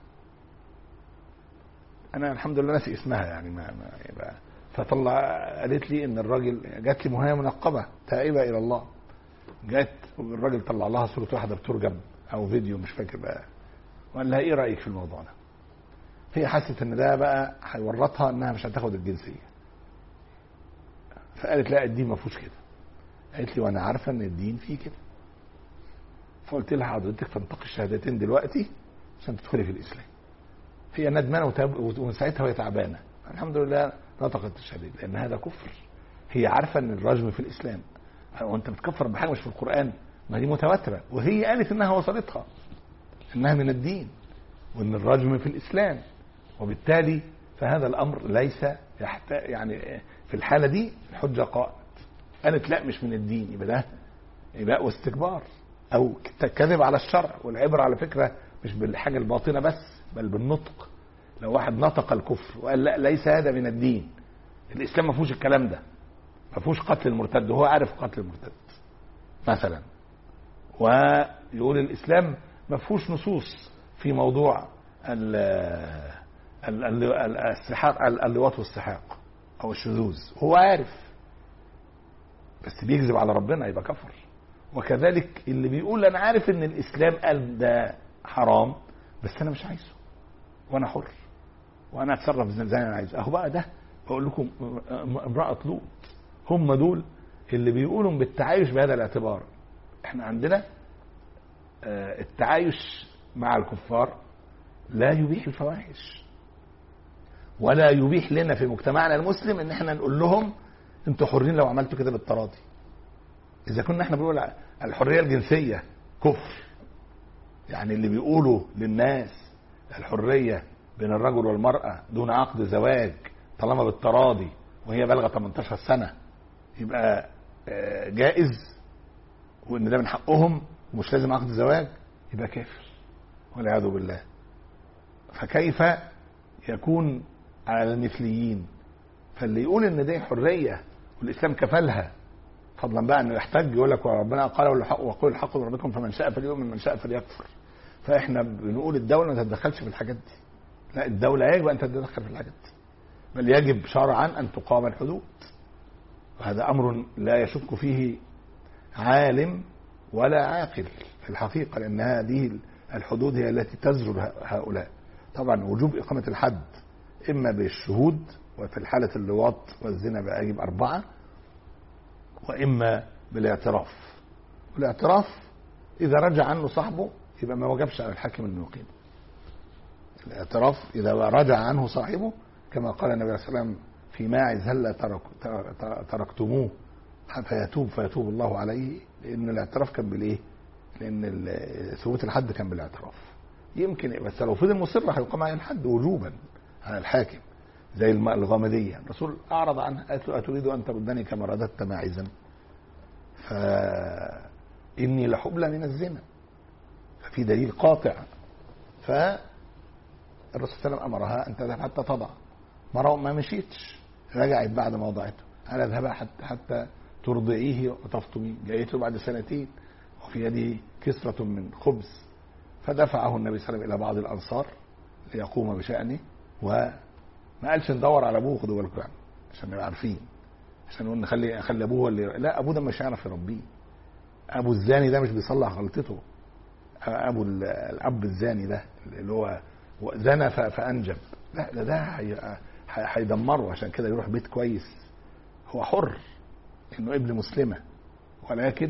انا الحمد لله ناسي اسمها يعني ما, ما يبقى. فطلع قالت لي ان الراجل جات لي وهي منقبه تائبه الى الله، جات والراجل طلع لها صوره واحده بترجم او فيديو مش فاكر بقى، وقال لها ايه رايك في الموضوع ده؟ هي حست ان ده بقى هيورطها انها مش هتاخد الجنسيه، فقالت لا الدين ما فيهوش كده. قالت لي وانا عارفه ان الدين فيه كده. فقلت لها حضرتك تنطقي الشهادتين دلوقتي عشان تدخلي في الاسلام. هي ندمانه ومن ساعتها وهي تعبانه. الحمد لله نطقت الشهادتين لان هذا كفر. هي عارفه ان الرجم في الاسلام، وانت بتكفر بحاجه مش في القران، ما دي متواتره، وهي قالت انها وصلتها انها من الدين وان الرجم في الاسلام، وبالتالي فهذا الامر ليس يحتاج يعني في الحاله دي الحجه قائمه. قالت لا مش من الدين، يبقى ده اباء واستكبار او كذب على الشرع. والعبره على فكره مش بالحاجه الباطنه بس بل بالنطق. لو واحد نطق الكفر وقال لا ليس هذا من الدين، الاسلام ما فيهوش الكلام ده، ما فيهوش قتل المرتد، وهو عارف قتل المرتد مثلا، ويقول الاسلام ما فيهوش نصوص في موضوع السحاق اللواط والسحاق او الشذوذ، هو عارف بس بيكذب على ربنا يبقى كفر. وكذلك اللي بيقول انا عارف ان الاسلام قال ده حرام بس انا مش عايزه وانا حر وانا اتصرف زي ما انا عايز، اهو بقى ده بقول لكم امرأة لوط. هم دول اللي بيقولوا بالتعايش بهذا الاعتبار. احنا عندنا التعايش مع الكفار لا يبيح الفواحش ولا يبيح لنا في مجتمعنا المسلم ان احنا نقول لهم انتوا حرين لو عملتوا كده بالتراضي. اذا كنا احنا بنقول الحريه الجنسيه كفر، يعني اللي بيقولوا للناس الحريه بين الرجل والمراه دون عقد زواج طالما بالتراضي وهي بالغه ثمانية عشر سنه يبقى جائز، وان ده من حقهم ومش لازم عقد زواج، يبقى كافر والعياذ بالله. فكيف يكون على المثليين؟ فاللي يقول ان دي حريه والاسلام كفلها، فضلا بقى انه يحتاج يقول لك ربنا قال وقل الحق من ربكم فمن شاء فليؤمن من شاء فليكفر. فاحنا بنقول الدوله ما تتدخلش في الحاجات دي، لا الدوله يجب ان تتدخل في الحاجات دي، بل يجب شرعا ان تقام الحدود. وهذا امر لا يشك فيه عالم ولا عاقل في الحقيقه، لان هذه الحدود هي التي تزجر هؤلاء. طبعا وجوب اقامه الحد اما بالشهود، وفي الحاله اللواط والزنا بقى يجب اربعه، واما بالاعتراف. والاعتراف اذا رجع عنه صاحبه يبقى ما وجبش على الحاكم انه يقيم. الاعتراف اذا رجع عنه صاحبه كما قال النبي صلى الله عليه وسلم في ماعز هل ترك تركتموه فيتوب فيتوب الله عليه، لان الاعتراف كان بالايه؟ لان ثبوت الحد كان بالاعتراف. يمكن بس لو فضل مصر هيقام عليه الحد وجوبا على الحاكم زي الغامديه. الرسول اعرض عنها اتريد ان تردني كما رددت ماعزا فاني لحبلى من الزنا، ففي دليل قاطع. فالرسول صلى الله عليه وسلم امرها ان تذهب حتى تضع، مرة ما مشيتش رجعت بعد ما وضعته، قال اذهب حتى حتى ترضعيه وتفطميه. جاءته بعد سنتين وفي يده كسرة من خبز، فدفعه النبي صلى الله عليه وسلم الى بعض الانصار ليقوم بشأنه، وما قالش ندور على ابوه، خدوا بالكم يعني عشان نبقى عارفين، عشان نقول نخلي خلي ابوه اللي لا، ابوه ده مش هيعرف يربيه. ابو الزاني ده مش بيصلح غلطته، ابو الاب الزاني ده اللي هو زنى فانجب، لا ده ده هيدمره. عشان كده يروح بيت كويس، هو حر انه ابن مسلمه، ولكن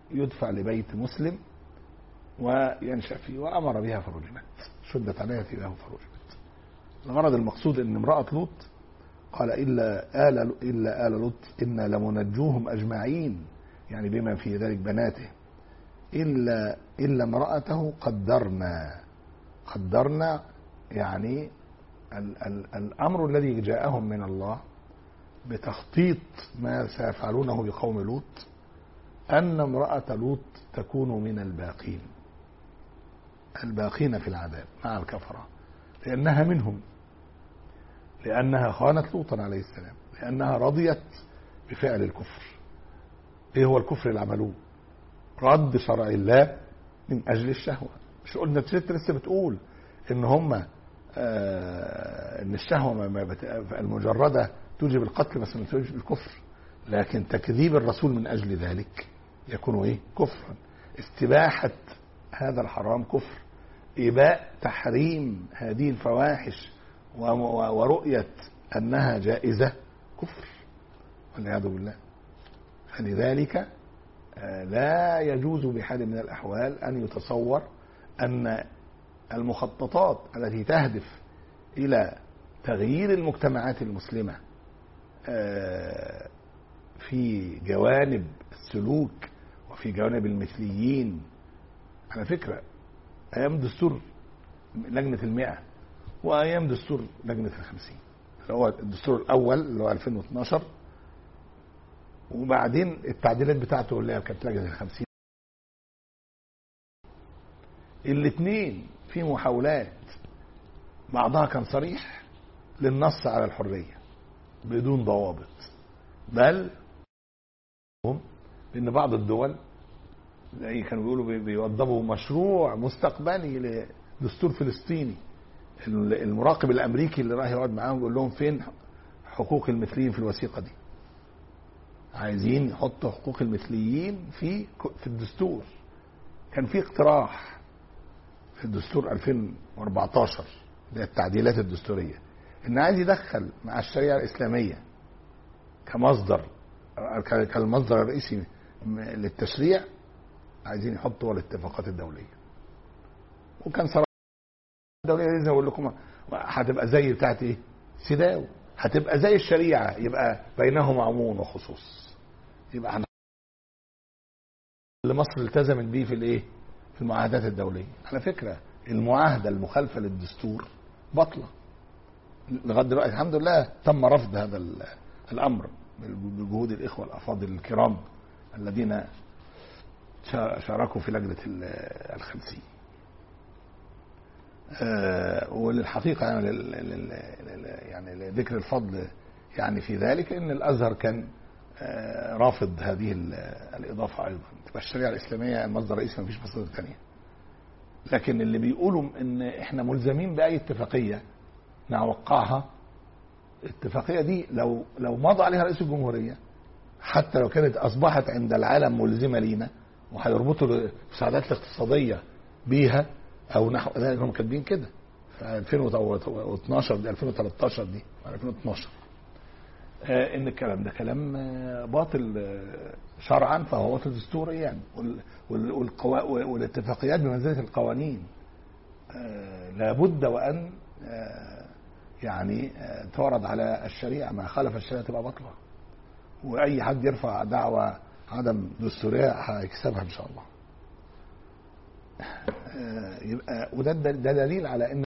يدفع لبيت مسلم وينشأ فيه، وأمر بها فرجمت، شدت عليها ثيابه فرجمت. الغرض المقصود أن امرأة لوط قال إلا آل إلا آل لوط إنا لمنجوهم أجمعين، يعني بما في ذلك بناته، إلا إلا امرأته قدرنا. قدرنا يعني ال ال الأمر الذي جاءهم من الله بتخطيط ما سيفعلونه بقوم لوط، أن امرأة لوط تكون من الباقين الباقين في العذاب مع الكفرة، لأنها منهم، لأنها خانت لوطا عليه السلام، لأنها رضيت بفعل الكفر. إيه هو الكفر اللي عملوه؟ رد شرع الله من أجل الشهوة. مش قلنا تشت لسه بتقول إن هم آه إن الشهوة المجردة توجب القتل بس ما توجب الكفر، لكن تكذيب الرسول من أجل ذلك يكون إيه؟ كفرا. استباحة هذا الحرام كفر، إباء تحريم هذه الفواحش ورؤية أنها جائزة كفر والعياذ بالله. فلذلك لا يجوز بحال من الأحوال أن يتصور أن المخططات التي تهدف إلى تغيير المجتمعات المسلمة في جوانب السلوك وفي جوانب المثليين. على فكرة أيام دستور لجنة المئة وأيام دستور لجنة الخمسين، اللي هو الدستور الأول اللي هو ألفين واثناشر، وبعدين التعديلات بتاعته اللي كانت لجنة الخمسين، الاثنين في محاولات بعضها كان صريح للنص على الحرية بدون ضوابط، بل لأن بعض الدول زي كانوا بيقولوا بيوضبوا مشروع مستقبلي لدستور فلسطيني. المراقب الأمريكي اللي راح يقعد معاهم يقول لهم فين حقوق المثليين في الوثيقة دي؟ عايزين يحطوا حقوق المثليين في في الدستور. كان في اقتراح في الدستور ألفين وأربعتاشر ده التعديلات الدستورية إن عايز يدخل مع الشريعة الإسلامية كمصدر كالمصدر الرئيسي للتشريع، عايزين يحطوا الاتفاقات الدولية. وكان صراحة الدولية زي ما بقول لكم هتبقى زي بتاعت ايه؟ سيداو، هتبقى زي الشريعة، يبقى بينهما عموم وخصوص. يبقى احنا اللي مصر التزمت بيه في الايه؟ في المعاهدات الدولية. على فكرة المعاهدة المخالفة للدستور بطلة لغاية دلوقتي. الحمد لله تم رفض هذا الأمر بجهود الإخوة الأفاضل الكرام الذين شاركوا في لجنة الخمسين. أه وللحقيقة يعني, يعني لذكر الفضل يعني في ذلك إن الأزهر كان أه رافض هذه الإضافة أيضا. تبقى الشريعة الإسلامية المصدر الرئيسي، ما فيش مصادر ثانية. لكن اللي بيقولوا إن إحنا ملزمين بأي اتفاقية نوقعها، الاتفاقية دي لو لو مضى عليها رئيس الجمهورية حتى لو كانت أصبحت عند العالم ملزمة لينا وهيربطوا المساعدات الاقتصادية بيها أو نحو ذلك، هم كاتبين كده في ألفين واثناشر دي ألفين وثلاثة عشر دي ألفين واثناشر آه إن الكلام ده كلام باطل شرعا فهو باطل دستوريا، والاتفاقيات بمنزلة القوانين آه لابد وأن آه يعني تعرض على الشريعة. ما خالف الشريعة تبقى بطلة، وأي حد يرفع دعوة عدم دستورية هيكسبها إن شاء الله. يبقى وده ده دليل على أن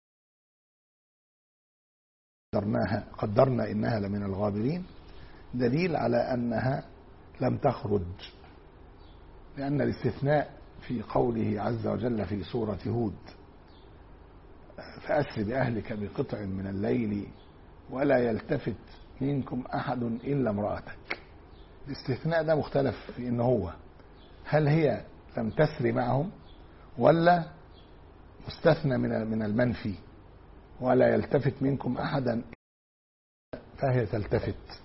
قدرناها قدرنا إنها لمن الغابرين، دليل على أنها لم تخرج، لأن الاستثناء في قوله عز وجل في سورة هود فأسر بأهلك بقطع من الليل ولا يلتفت منكم أحد إلا امرأتك. الاستثناء ده مختلف في إنه هو هل هي لم تسري معهم ولا مستثنى من من المنفي ولا يلتفت منكم أحدا فهي تلتفت،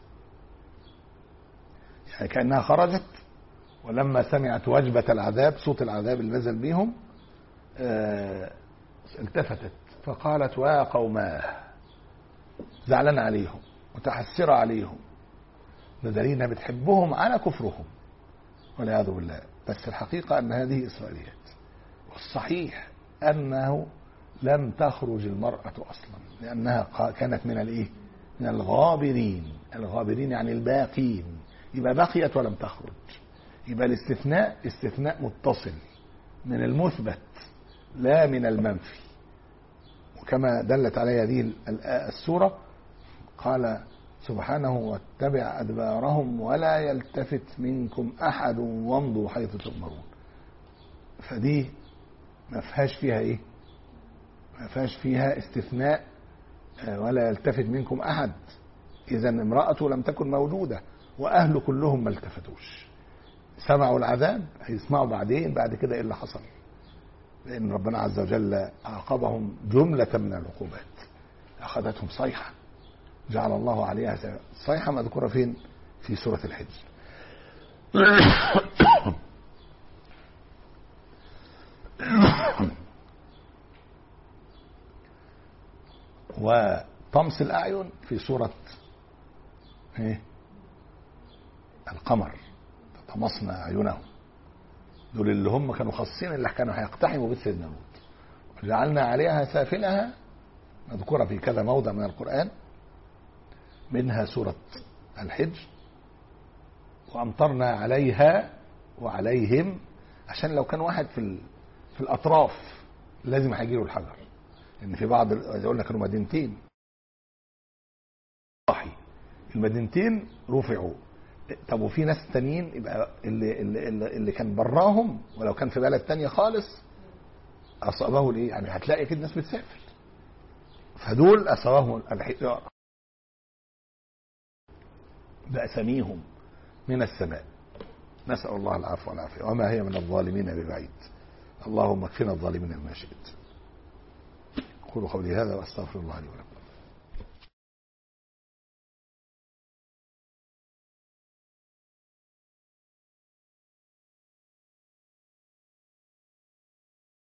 يعني كأنها خرجت ولما سمعت وجبة العذاب صوت العذاب اللي نزل بيهم اه التفتت فقالت ويا قوماه، زعلان عليهم متحسرة عليهم، ده دليل انها بتحبهم على كفرهم والعياذ بالله. بس الحقيقة أن هذه إسرائيليات، والصحيح أنه لم تخرج المرأة أصلا لأنها كانت من الإيه؟ من الغابرين. الغابرين يعني الباقين، يبقى بقيت ولم تخرج. يبقى الاستثناء استثناء متصل من المثبت لا من المنفي. وكما دلت عليه هذه السورة قال سبحانه: واتبع أدبارهم ولا يلتفت منكم أحد وامضوا حيث تؤمرون. فدي ما فيهاش فيها إيه؟ ما فيهاش فيها استثناء ولا يلتفت منكم أحد. إذا امرأته لم تكن موجودة وأهله كلهم ما التفتوش، سمعوا العذاب، هيسمعوا بعدين بعد كده إيه اللي حصل، لأن ربنا عز وجل عاقبهم جملة من العقوبات. أخذتهم صيحة جعل الله عليها صيحة مذكورة فين؟ في سورة الحج. وطمس الأعين في سورة ايه؟ القمر، طمسنا أعينهم. دول اللي هم كانوا خاصين اللي كانوا هيقتحموا بيت سيدنا لوط. وجعلنا عليها سافلها مذكورة في كذا موضع من القرآن، منها سورة الحج. وأمطرنا عليها وعليهم، عشان لو كان واحد في في الأطراف لازم هيجيله الحجر، لأن في بعض قلنا كانوا مدينتين، المدينتين رفعوا. طب وفي ناس تانيين يبقى اللي, اللي, اللي كان براهم ولو كان في بلد تانية خالص أصابه الإيه؟ يعني هتلاقي كده ناس بتسافر، فدول أصابهم الحجارة بأسميهم من السماء. نسأل الله العفو والعافية، وما هي من الظالمين ببعيد. اللهم اكفنا الظالمين بما شئت. قولوا قولي هذا واستغفر الله لي ولكم.